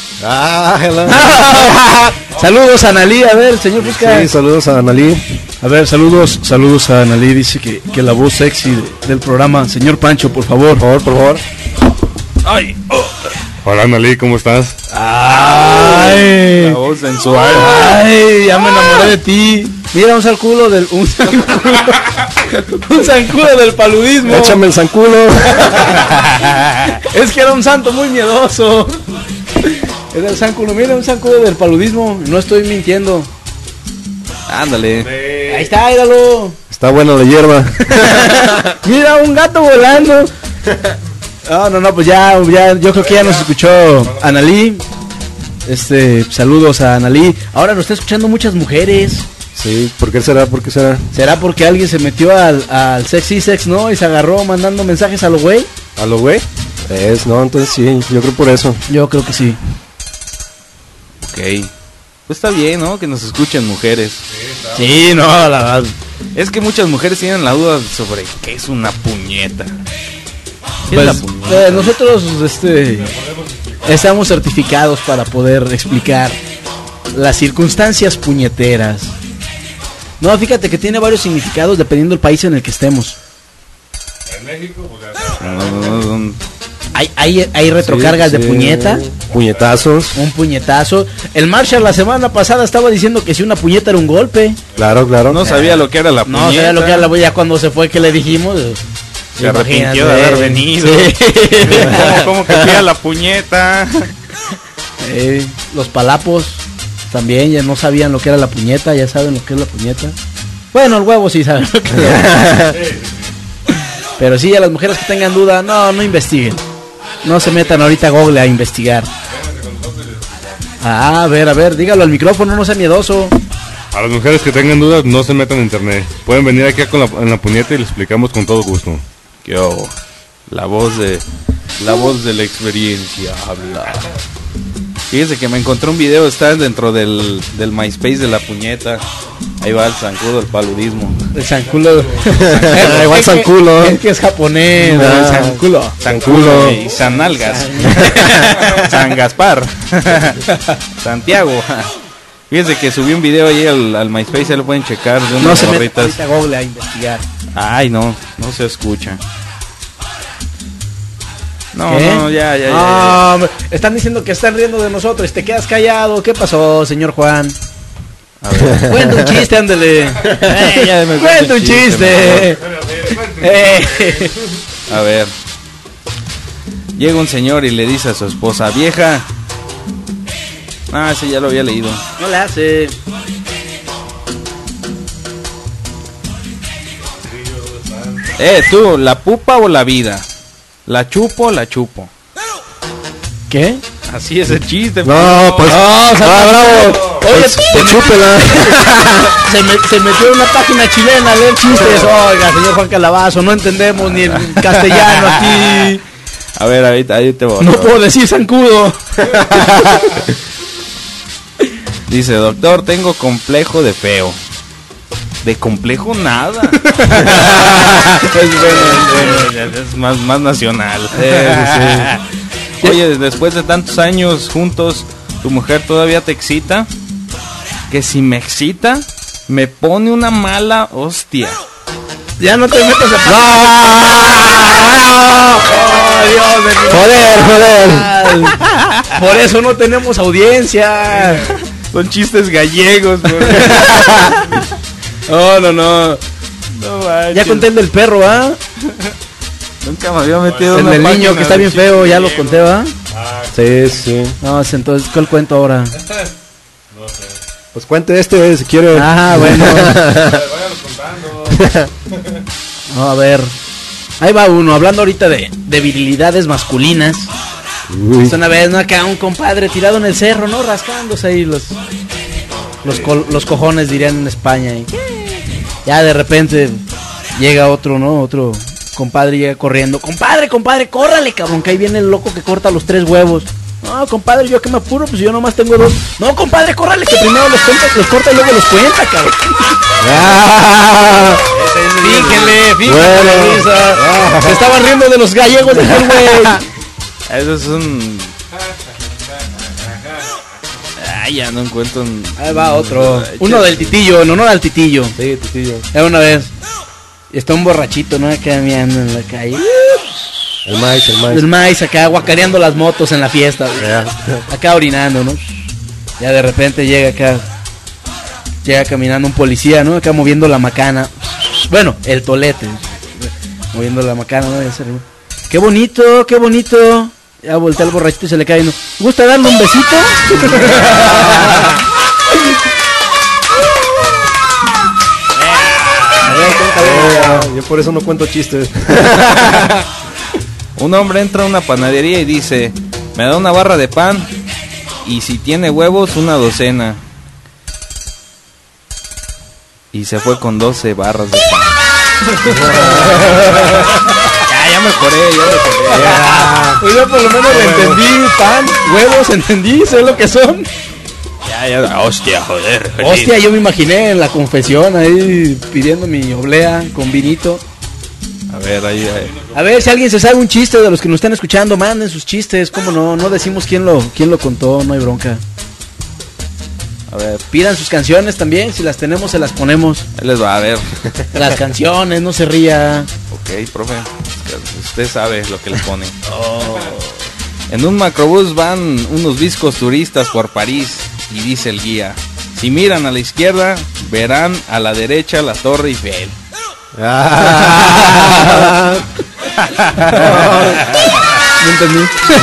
Saludos a Analí, a ver, señor Fusca. Sí, saludos a Analí. A ver, saludos a Analí. Dice que la voz sexy del programa, señor Pancho, por favor. Por favor. Ay, Hola Analí, ¿cómo estás? Ay, la voz sensual. Ay, ya me enamoré de ti. Mira, un zancudo del paludismo. Échame el zancudo. Es que era un santo muy miedoso. Era el zancudo, mira, un zancudo del paludismo. No estoy mintiendo. Ándale. Ahí está, míralo. Está bueno la hierba. Mira, un gato volando. No, pues ya, yo creo que ya nos escuchó Analí. Saludos a Analí. Ahora nos está escuchando muchas mujeres. Sí, ¿por qué será? ¿Será porque alguien se metió al Sexy Sex, no? Y se agarró mandando mensajes a lo güey. ¿A lo güey? Entonces sí, yo creo por eso. Yo creo que sí. Ok. Pues está bien, ¿no? Que nos escuchen mujeres. Sí, no, la verdad. Es que muchas mujeres tienen la duda sobre qué es una puñeta. Pues, nosotros estamos certificados para poder explicar las circunstancias puñeteras. No, fíjate que tiene varios significados dependiendo del país en el que estemos. En México, hay retrocargas de puñeta. Puñetazos. Un puñetazo. El Marshall la semana pasada estaba diciendo que si una puñeta era un golpe. Claro. No sabía lo que era la puñeta. No sabía lo que era la puñeta. Ya cuando se fue que le dijimos... Se arrepintió de haber venido. Sí. ¿Cómo que fui a la puñeta? Los palapos también ya no sabían lo que era la puñeta. Ya saben lo que es la puñeta. Bueno, el huevo sí saben lo que es. Pero sí, a las mujeres que tengan duda, no investiguen. No se metan ahorita a Google a investigar. A ver, dígalo al micrófono, no sea miedoso. A las mujeres que tengan dudas, no se metan en internet. Pueden venir aquí en la puñeta y les explicamos con todo gusto. La voz de la experiencia habla. Fíjense que me encontré un video, está dentro del MySpace de la puñeta. Ahí va el zancudo, el paludismo. El zanculo. Igual zanculo. Es que es japonés. El zanculo. Zanculo y Sanalgas. San Gaspar. Santiago. Fíjense que subí un video ahí al MySpace, ya lo pueden checar, de unas gorritas. Ahorita Google a investigar. Ay, no se escucha. No, ¿Qué? no, ya. Hombre, están diciendo que están riendo de nosotros. Te quedas callado. ¿Qué pasó, señor Juan? A ver. Cuenta un chiste, ándele. Cuenta un chiste. A ver. Llega un señor y le dice a su esposa, vieja. Ah, sí, ya lo había leído. No le hace. Tú, ¿la pupa o la vida? ¿La chupo o la chupo? ¿Qué? Así es el chiste. No, pues. Bravo. Oye, Pues chúpela. se metió en una página chilena a leer chistes. Oiga, señor Juan Calabazo, no entendemos ni el castellano aquí. A ver, ahí te voy. No puedo decir zancudo. Dice, doctor, tengo complejo de feo. De complejo nada. Es más nacional. Oye, después de tantos años juntos, ¿tu mujer todavía te excita? Que si me excita, me pone una mala hostia. Ya no te metas a... Joder. Por eso no tenemos audiencia. Son chistes gallegos. No. Ya conté el del perro, ¿ah? Nunca me había metido el en del niño que está bien feo, ya lo conté, ¿va? Sí. No, entonces, ¿cuál cuento ahora? No sé. Pues cuente si quiere. Bueno. Váyanlo contando. No, a ver. Ahí va uno, hablando ahorita de virilidades masculinas. Uy. Una vez, ¿no? Acá un compadre tirado en el cerro, ¿no? Rascándose ahí los cojones, dirían en España. Y ya de repente llega otro, ¿no? Otro compadre llega corriendo. Compadre, córrale, cabrón, que ahí viene el loco que corta los 3 huevos. No, compadre, yo que me apuro, pues yo nomás tengo 2. No, compadre, córrale, que primero los corta y luego los cuenta, cabrón. Fíjenle. Bueno. Se estaban riendo de los gallegos de aquel güey. Eso es un... Ya no encuentro un... Ahí va otro. Uno del Titillo, en honor al Titillo. Sí, Titillo. Una vez. Está un borrachito, ¿no? Acá mirando en la calle. El maíz acá guacareando las motos en la fiesta. Acá orinando, ¿no? Ya de repente llega caminando un policía, ¿no? Acá moviendo la macana. Bueno, el tolete. Moviendo la macana, ¿no? Qué bonito. Ya voltea al borrachito y se le cae. ¿No? ¿Gusta darle un besito? Yo por eso no cuento chistes. Un hombre entra a una panadería y dice, me da una barra de pan y si tiene huevos, una docena. Y se fue con 12 barras de pan. Ya mejoré. Pues yo por lo menos le entendí, pan, huevos, entendí, sé lo que son. Hostia, joder. Hostia, yo me imaginé en la confesión ahí pidiendo mi oblea con vinito. A ver, ahí. A ver, si alguien se sabe un chiste de los que nos están escuchando, manden sus chistes, cómo no decimos quién lo contó, no hay bronca. A ver, pidan sus canciones también, si las tenemos se las ponemos. Ahí les va, a ver. Las canciones, no se ría. Ok, profe, usted sabe lo que le ponen. En un macrobús van unos viscos turistas por París y dice el guía, si miran a la izquierda, verán a la derecha la Torre Eiffel. No entendí.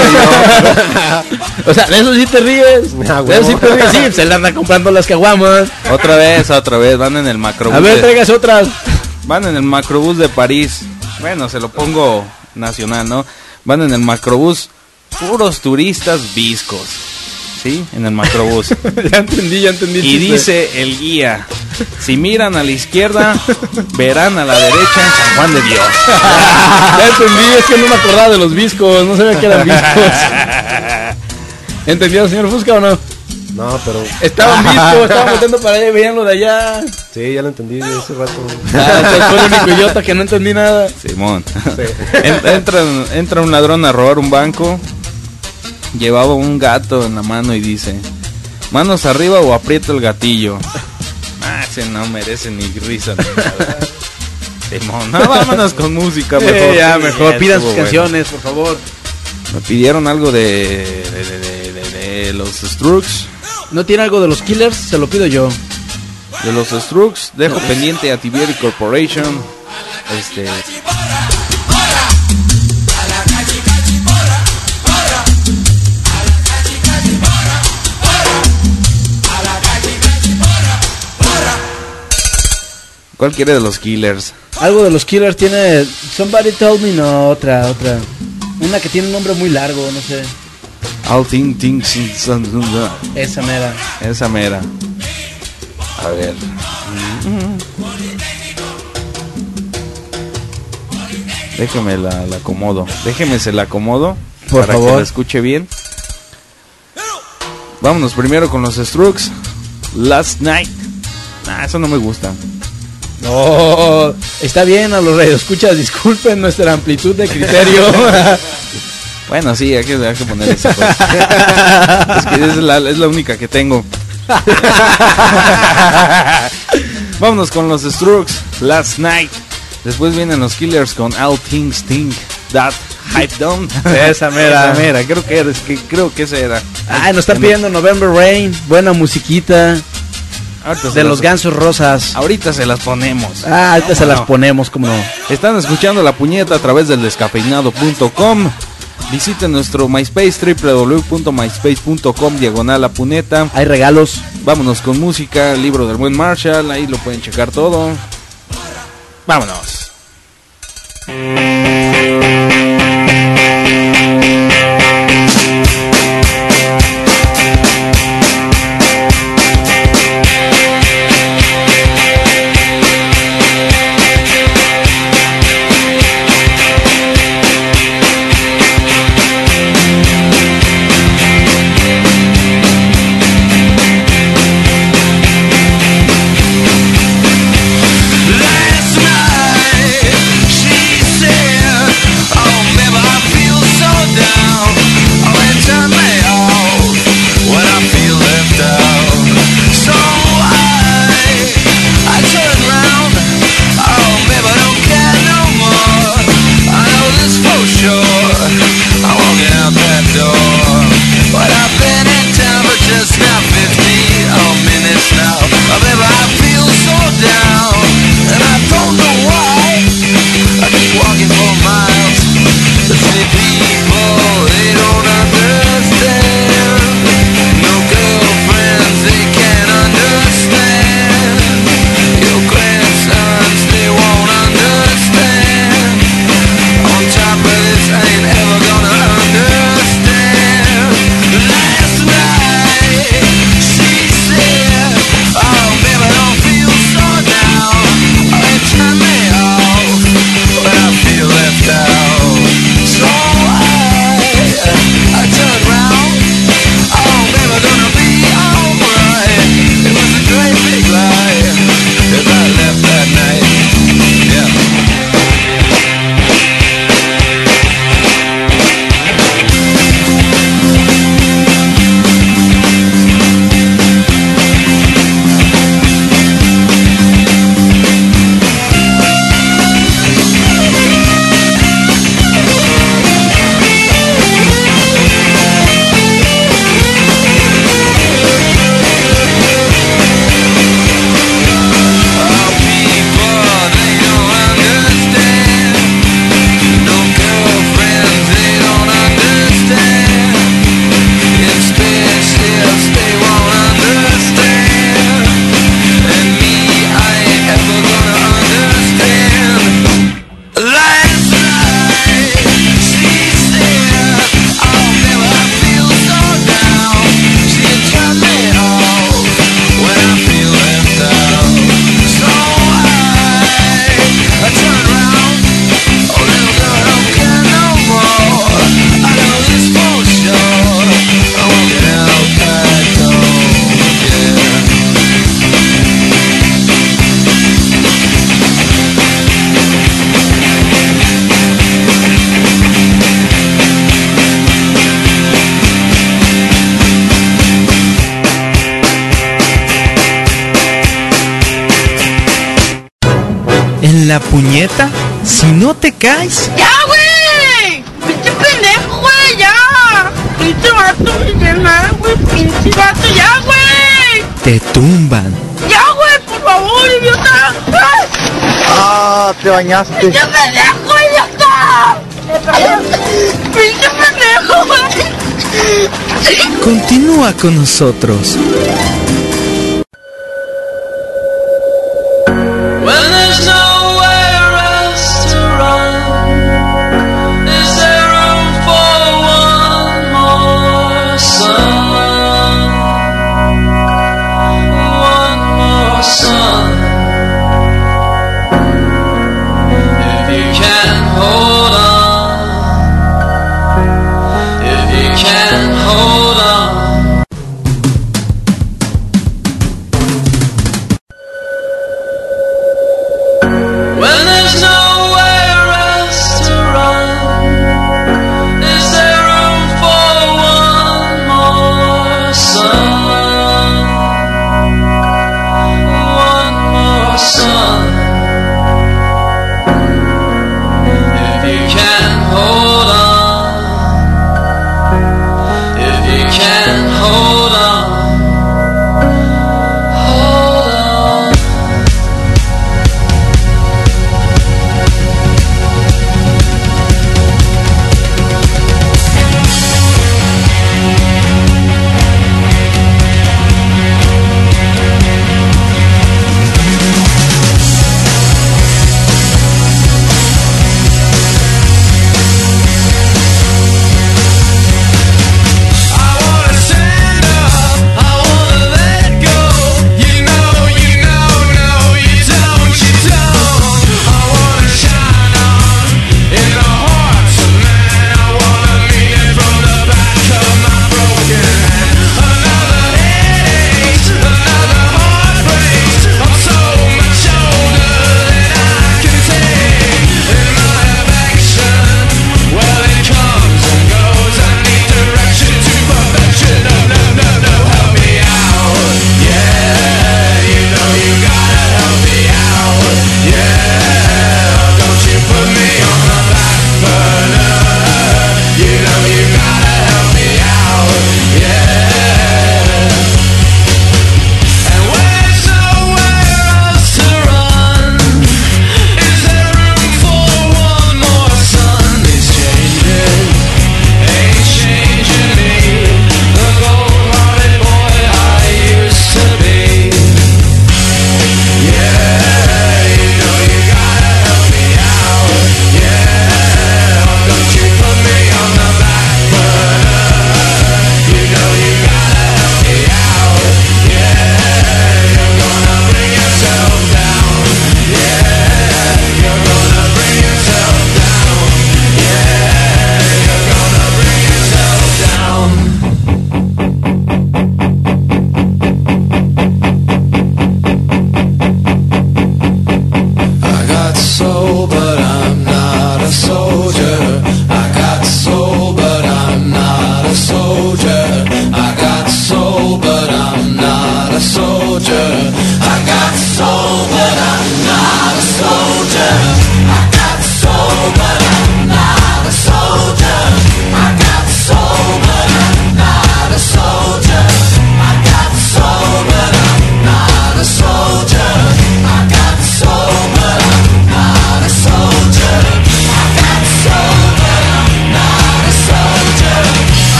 O sea, de eso sí te ríes. De eso sí te ríes. Sí, se le anda comprando las caguamas. Otra vez, van en el macrobús. A ver, traigas otras. Van en el macrobús de París. Bueno, se lo pongo nacional, ¿no? Van en el macrobús puros turistas viscos. ¿Sí? En el macrobús. Ya entendí. Y dice el guía, si miran a la izquierda, verán a la derecha San Juan de Dios. Ya entendí, es que no me acordaba de los viscos, no sabía que eran viscos. ¿Entendió, señor Fusca, o no? No, pero... Estaban vistos, estaban volteando para allá y veían lo de allá. Sí, ya lo entendí de hace rato. Soy el único idiota que no entendí nada. Simón. Sí. Entra un ladrón a robar un banco. Llevaba un gato en la mano y dice: manos arriba o aprieto el gatillo. Ese no merece ni risa ni nada. Simón, no, vámonos con música mejor. Ya, mejor, Ya pidan sus estuvo canciones, por favor. Me pidieron algo de los Strokes. ¿No tiene algo de los Killers? Se lo pido yo. De los Strokes, dejo pendiente a Tibieri Corporation. ¿Cuál quiere de los Killers? Algo de los Killers tiene. Somebody Told Me, no, otra. Una que tiene un nombre muy largo, no sé. All things. Esa mera. Esa mera. A ver. Déjeme la acomodo. Déjeme se la acomodo. Por para favor. que la escuche bien. Vámonos primero con los Strokes. Last Night. Eso no me gusta. No, está bien a los radioescuchas, disculpen nuestra amplitud de criterio. Bueno, sí, hay que poner esa cosa. Es que es la única que tengo. Vámonos con los Strokes, Last Night. Después vienen los Killers con All Things Think That Hype Down. Esa mera. Creo que esa era. Nos están pidiendo November Rain, buena musiquita. De los Gansos Rosas. Ahorita se las ponemos. Ahorita se las ponemos, como no. Están escuchando La Puñeta a través del descafeinado.com. Visiten nuestro MySpace, www.myspace.com/La Puneta. Hay regalos. Vámonos con música, el libro del buen Marshall, ahí lo pueden checar todo. Vámonos. Last night, she said En la puñeta, si no te caes, ¡Ya, güey! ¡Pinche pendejo, güey! ¡Ya! ¡Pinche vato, pinche nada, güey! ¡Pinche vato, ya, güey! te tumban. ¡Ya, güey! ¡Por favor, idiota! ¡Ay! Ah, te bañaste. ¡Pinche pendejo, idiota! ¡Pinche pendejo, güey! Continúa con nosotros. When there's nowhere else to run, is there room for one more sun? One more sun. If you can hold on, if you can hold on.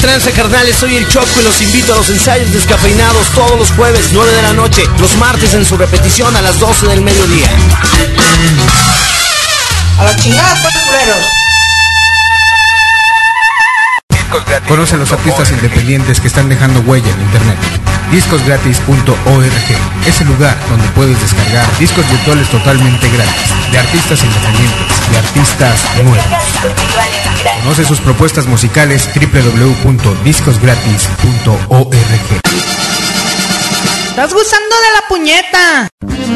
tranza, carnales? Soy el Choco y los invito a los ensayos descafeinados todos los jueves 9 de la noche, los martes en su repetición a las 12 del mediodía. A la chingada, pues, culeros. Conoce a los artistas independientes que están dejando huella en internet. Discosgratis.org es el lugar donde puedes descargar discos virtuales totalmente gratis, de artistas independientes, de artistas nuevos. Conoce sus propuestas musicales www.discosgratis.org. ¿Estás gozando de la puñeta?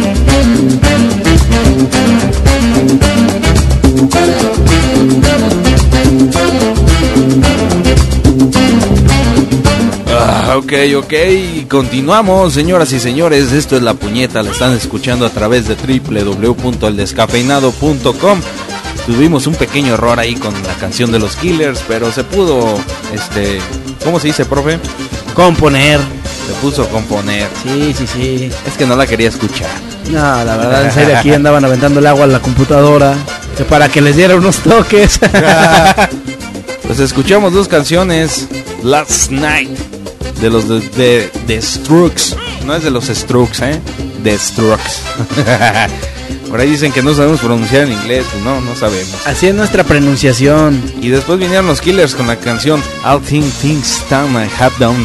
Ok, continuamos, señoras y señores. Esto es La Puñeta, la están escuchando a través de www.eldescafeinado.com. Tuvimos un pequeño error ahí con la canción de los Killers, pero se pudo, ¿cómo se dice, profe? Componer. Se puso componer. Sí. Es que no la quería escuchar. No, la verdad, en serio, aquí andaban aventando el agua a la computadora, que para que les diera unos toques. Pues escuchamos dos canciones. Last Night, de los de Strokes. No es de los Strokes, The Strokes. Por ahí dicen que no sabemos pronunciar en inglés. Pues no sabemos. Así es nuestra pronunciación. Y después vinieron los Killers con la canción All Things Down I Have Done.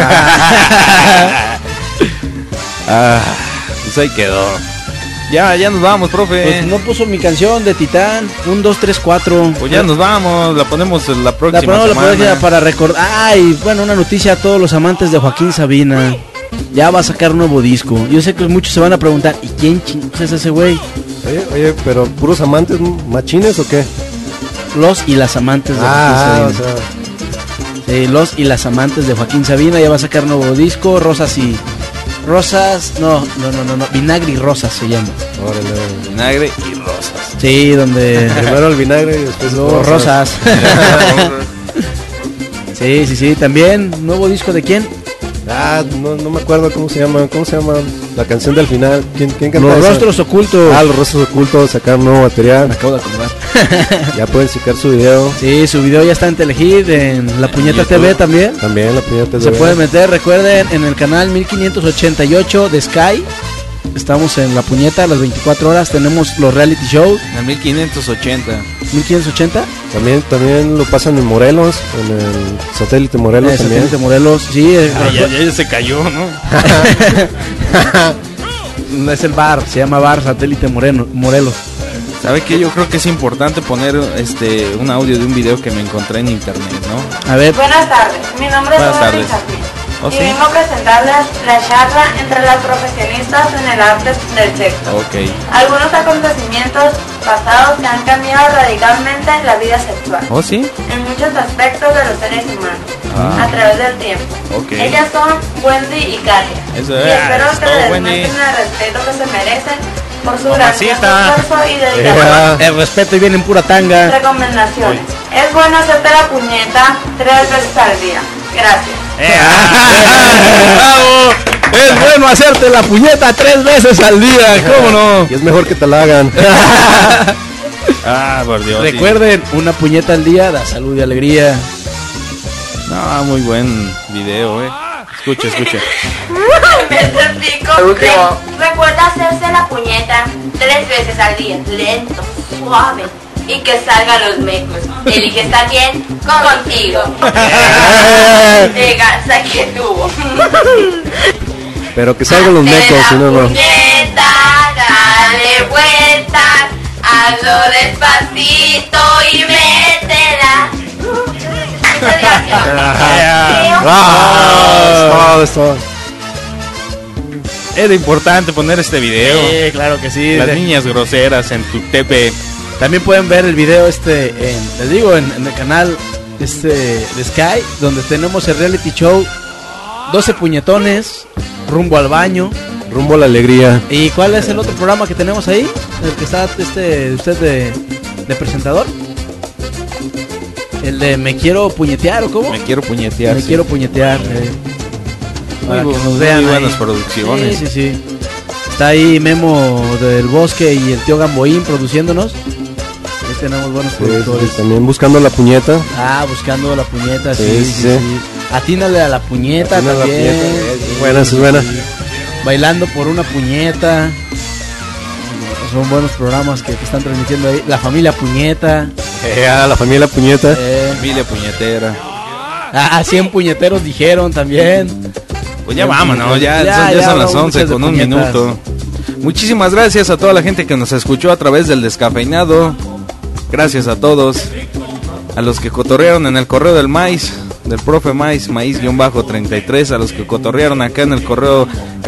Pues ahí quedó. Ya nos vamos, profe. Pues no puso mi canción de Titán. 1, 2, 3, 4. Pues ya nos vamos. La ponemos la próxima semana. La próxima para recordar. Ay, bueno, una noticia a todos los amantes de Joaquín Sabina. Ya va a sacar un nuevo disco. Yo sé que muchos se van a preguntar, ¿y quién chingos es ese güey? Oye, pero ¿puros amantes machines o qué? Los y las amantes de Joaquín Sabina. O sea... Sí, los y las amantes de Joaquín Sabina. Ya va a sacar un nuevo disco. Vinagre y Rosas se llama. Órale. Vinagre y Rosas. Sí, donde primero el vinagre y después luego Rosas. Sí, también nuevo disco de quién? No me acuerdo cómo se llama la canción del final. ¿Quién canta Los esa? Rostros Ocultos. Los Rostros Ocultos, sacar nuevo material. Me acabo de acordar. Ya pueden checar su video. Sí, su video ya está en Telehit, en La Puñeta TV también. También La Puñeta TV. Se puede meter, recuerden, en el canal 1588 de Sky. Estamos en La Puñeta a las 24 horas. Tenemos los reality shows. En el 1580. ¿1580? También lo pasan en Morelos, en el satélite Morelos también. Satélite Morelos, sí. Ya se cayó, ¿no? Es el bar, se llama Bar Satélite Morelos. ¿Sabe qué? Yo creo que es importante poner un audio de un video que me encontré en internet, ¿no? A ver. Buenas tardes, mi nombre es Wendy Chapín. Y vengo a presentarles la charla entre las profesionistas en el arte del sexo. Okay. Algunos acontecimientos pasados que han cambiado radicalmente la vida sexual. ¿Oh, sí? En muchos aspectos de los seres humanos, a través del tiempo. Okay. Ellas son Wendy y Katia. Eso y espero que les muestren el respeto que se merecen por su gran esfuerzo y dedicación. El respeto y viene en pura tanga. Recomendaciones. Es bueno hacerte la puñeta 3 veces al día. Gracias. ¡Bravo! Es bueno hacerte la puñeta 3 veces al día, ¿cómo no? Y es mejor que te la hagan. Por Dios. Recuerden, una puñeta al día da salud y alegría. No, muy buen video, Escucha. Recuerda hacerse la puñeta 3 veces al día, lento, suave, y que salgan los mecos. ¿Eliges a quién? Contigo. Saque tubo. Pero que salgan los mecos, si no, no. Puñeta, dale vueltas, hazlo despacito y métela. Todo. Era importante poner este video. Sí, claro que sí. Las niñas groseras en tu TV. También pueden ver el video les digo, en el canal de Sky, donde tenemos el reality show 12 puñetones, rumbo al baño, rumbo a la alegría. ¿Y cuál es el otro programa que tenemos ahí? El que está usted de presentador. El de Me Quiero Puñetear, ¿o cómo? Me Quiero Puñetear. Me Quiero Puñetear. Para que nos vean. Muy buenas producciones. Sí. Está ahí Memo del Bosque y el tío Gamboín produciéndonos. Ahí tenemos buenos Sí, productores. sí, también buscando la puñeta. Ah, buscando la puñeta, sí, Sí, sí, sí. sí. Atínale a la puñeta Atínale a la también. puñeta, es buena, es buena. Bailando por una puñeta. Son buenos programas que están transmitiendo ahí. La familia puñeta. La familia puñeta. Familia puñetera. 100 puñeteros dijeron también. Pues ya vámonos, ya son las 11 con un minuto. Muchísimas gracias a toda la gente que nos escuchó a través del descafeinado. Gracias a todos. A los que cotorrearon en el correo del maíz, del profe maíz, maíz-33. A los que cotorrearon acá en el correo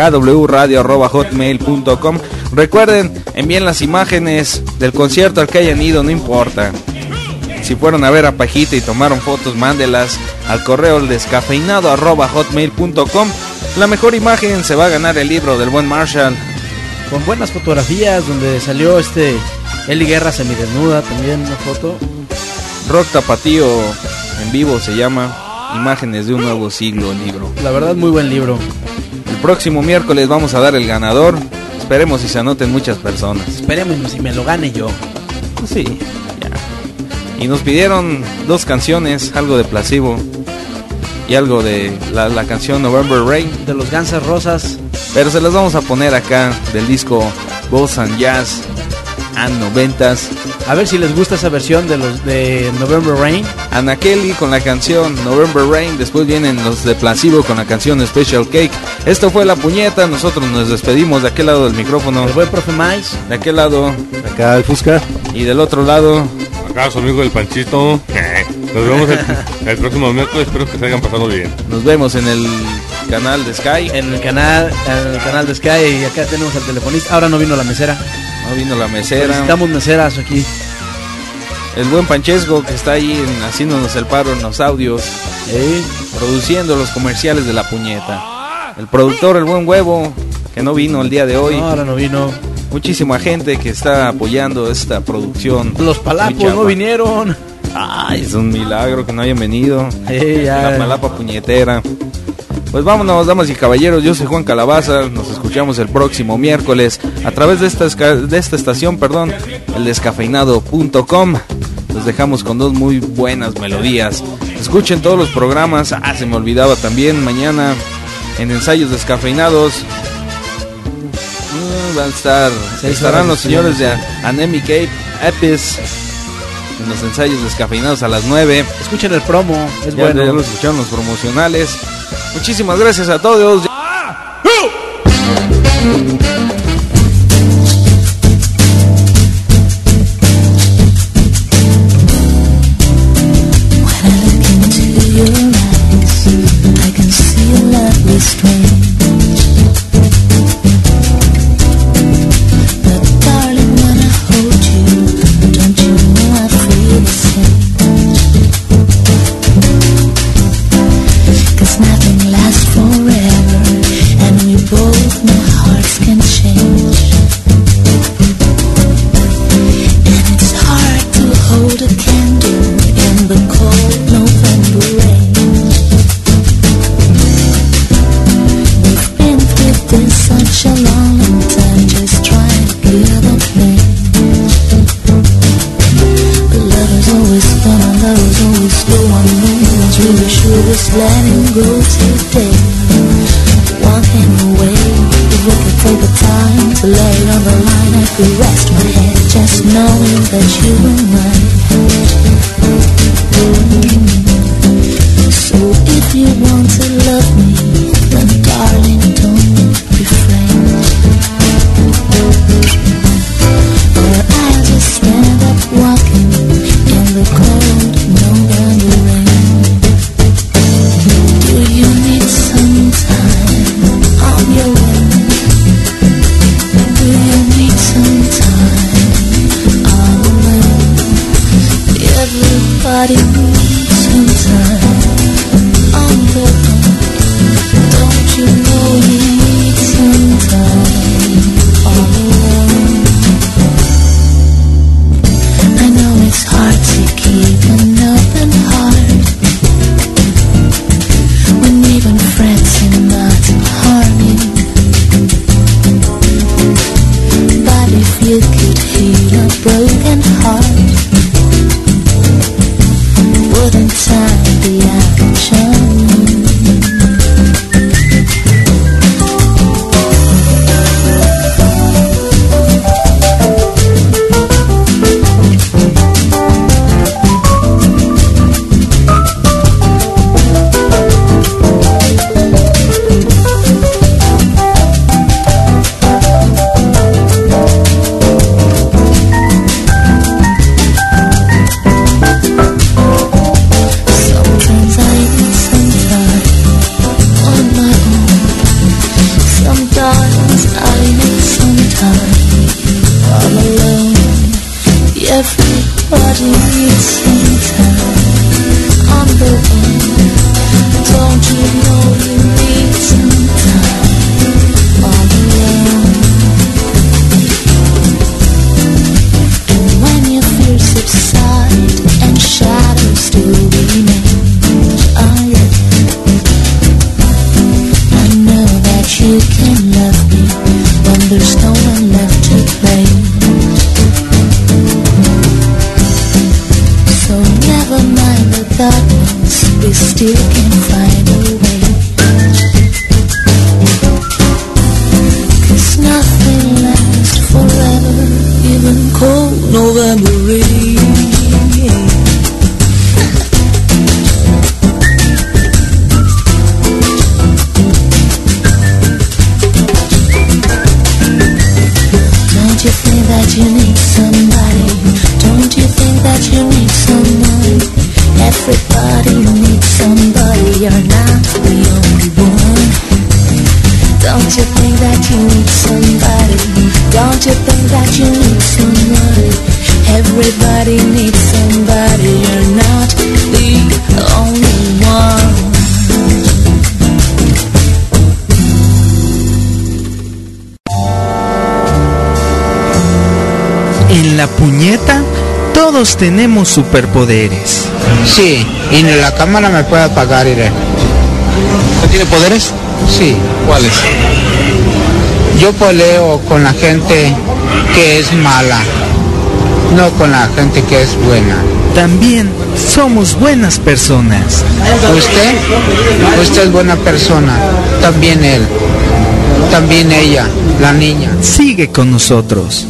kwradio@hotmail.com. Recuerden, envíen las imágenes del concierto al que hayan ido, no importa. Si fueron a ver a Pajita y tomaron fotos, mándelas al correo descafeinado@hotmail.com. La mejor imagen se va a ganar el libro del buen Marshall. Con buenas fotografías donde salió Eli Guerra semidesnuda, también una foto. Rock Tapatío en vivo se llama. Imágenes de un nuevo siglo, el libro. La verdad, muy buen libro. El próximo miércoles vamos a dar el ganador. Esperemos si se anoten muchas personas. Esperemos si me lo gane yo. Pues sí, ya. Y nos pidieron 2 canciones, algo de Placebo y algo de la canción November Rain de los Guns N' Roses. Pero se las vamos a poner acá del disco Blues and Jazz and 90s. A ver si les gusta esa versión de November Rain. Ana Kelly con la canción November Rain. Después vienen los de Placebo con la canción Special Cake. Esto fue La Puñeta. Nosotros nos despedimos de aquel lado del micrófono. El buen profe Mais. De aquel lado. Acá el Fusca. Y del otro lado. Acá su amigo el Panchito. Nos vemos el próximo miércoles. Espero que se hayan pasado bien. Nos vemos en el canal de Sky. En el canal de Sky. Y acá tenemos al telefonista. Ahora no vino la mesera. No vino la mesera. Necesitamos meseras aquí. El buen Panchesco que está ahí haciéndonos el paro en los audios. Produciendo los comerciales de La Puñeta. El productor, el buen Huevo, que no vino el día de hoy. No, ahora no vino. Muchísima gente que está apoyando esta producción. Los Palapos no vinieron. Ay, es un milagro que no hayan venido. Ya. La Palapa puñetera. Pues vámonos, damas y caballeros. Yo soy Juan Calabaza. Nos escuchamos el próximo miércoles a través de esta estación, el descafeinado.com. Los dejamos con 2 muy buenas melodías. Escuchen todos los programas. Se me olvidaba también, mañana en Ensayos Descafeinados estarán los señores de Anemic Epis en los Ensayos Descafeinados a las 9. Escuchen el promo, es bueno. Ya lo escucharon los promocionales. Muchísimas gracias a todos. Nothing lasts forever, and we both know hearts can change. And it's hard to hold a candle in the cold November rain. We've been through this such a long, long time, just trying to clear the pain. But love is always fun, and love is always slow on moments. Really sure it's letting go today. Walking away, if we could take the time to lay on the line, I could rest my head just knowing that you were mine. So if you want to love me, then darling, don't refrain. Or I'll just stand up walking in the cold November rain. Do you need some time on your own? Do you need some time on your own? Everybody needs some time on their own. Don't you know you need some time on your own? I know it's hard to keep an open heart when even friends are not harming. But if you could heal a broken heart, Everybody needs some time on their own. Don't you know you need some time all alone? And when your fears subside and shadows still remain, oh yeah, I know that you can love me when there's no one left to blame. So never mind the darkness, we still can find a way. 'Cause nothing lasts forever, even cold November rain. Don't you think that you need somebody? Don't you think that you need someone? Everybody needs somebody, you're not the only one. Don't you think that you need somebody? Don't you think that you need someone? Everybody needs somebody, you're not the only one. En la puñeta todos tenemos superpoderes. Sí, y en la cámara me puede apagar, iré. ¿Usted tiene poderes? Sí. ¿Cuáles? Yo peleo con la gente que es mala, no con la gente que es buena. También somos buenas personas. Usted es buena persona, también él, también ella, la niña. Sigue con nosotros.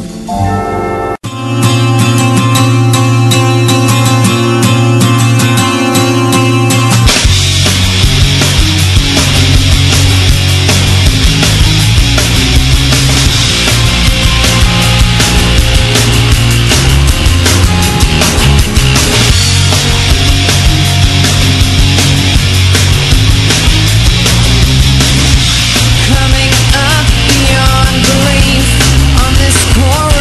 Coming up beyond belief on this quarrel.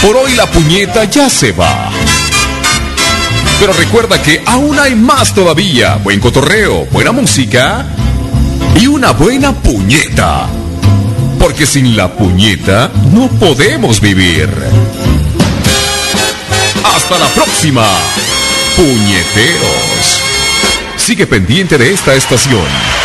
Por hoy la puñeta ya se va. Pero recuerda que aún hay más todavía. Buen cotorreo, buena música y una buena puñeta. Porque sin la puñeta no podemos vivir. Hasta la próxima, puñeteros. Sigue pendiente de esta estación.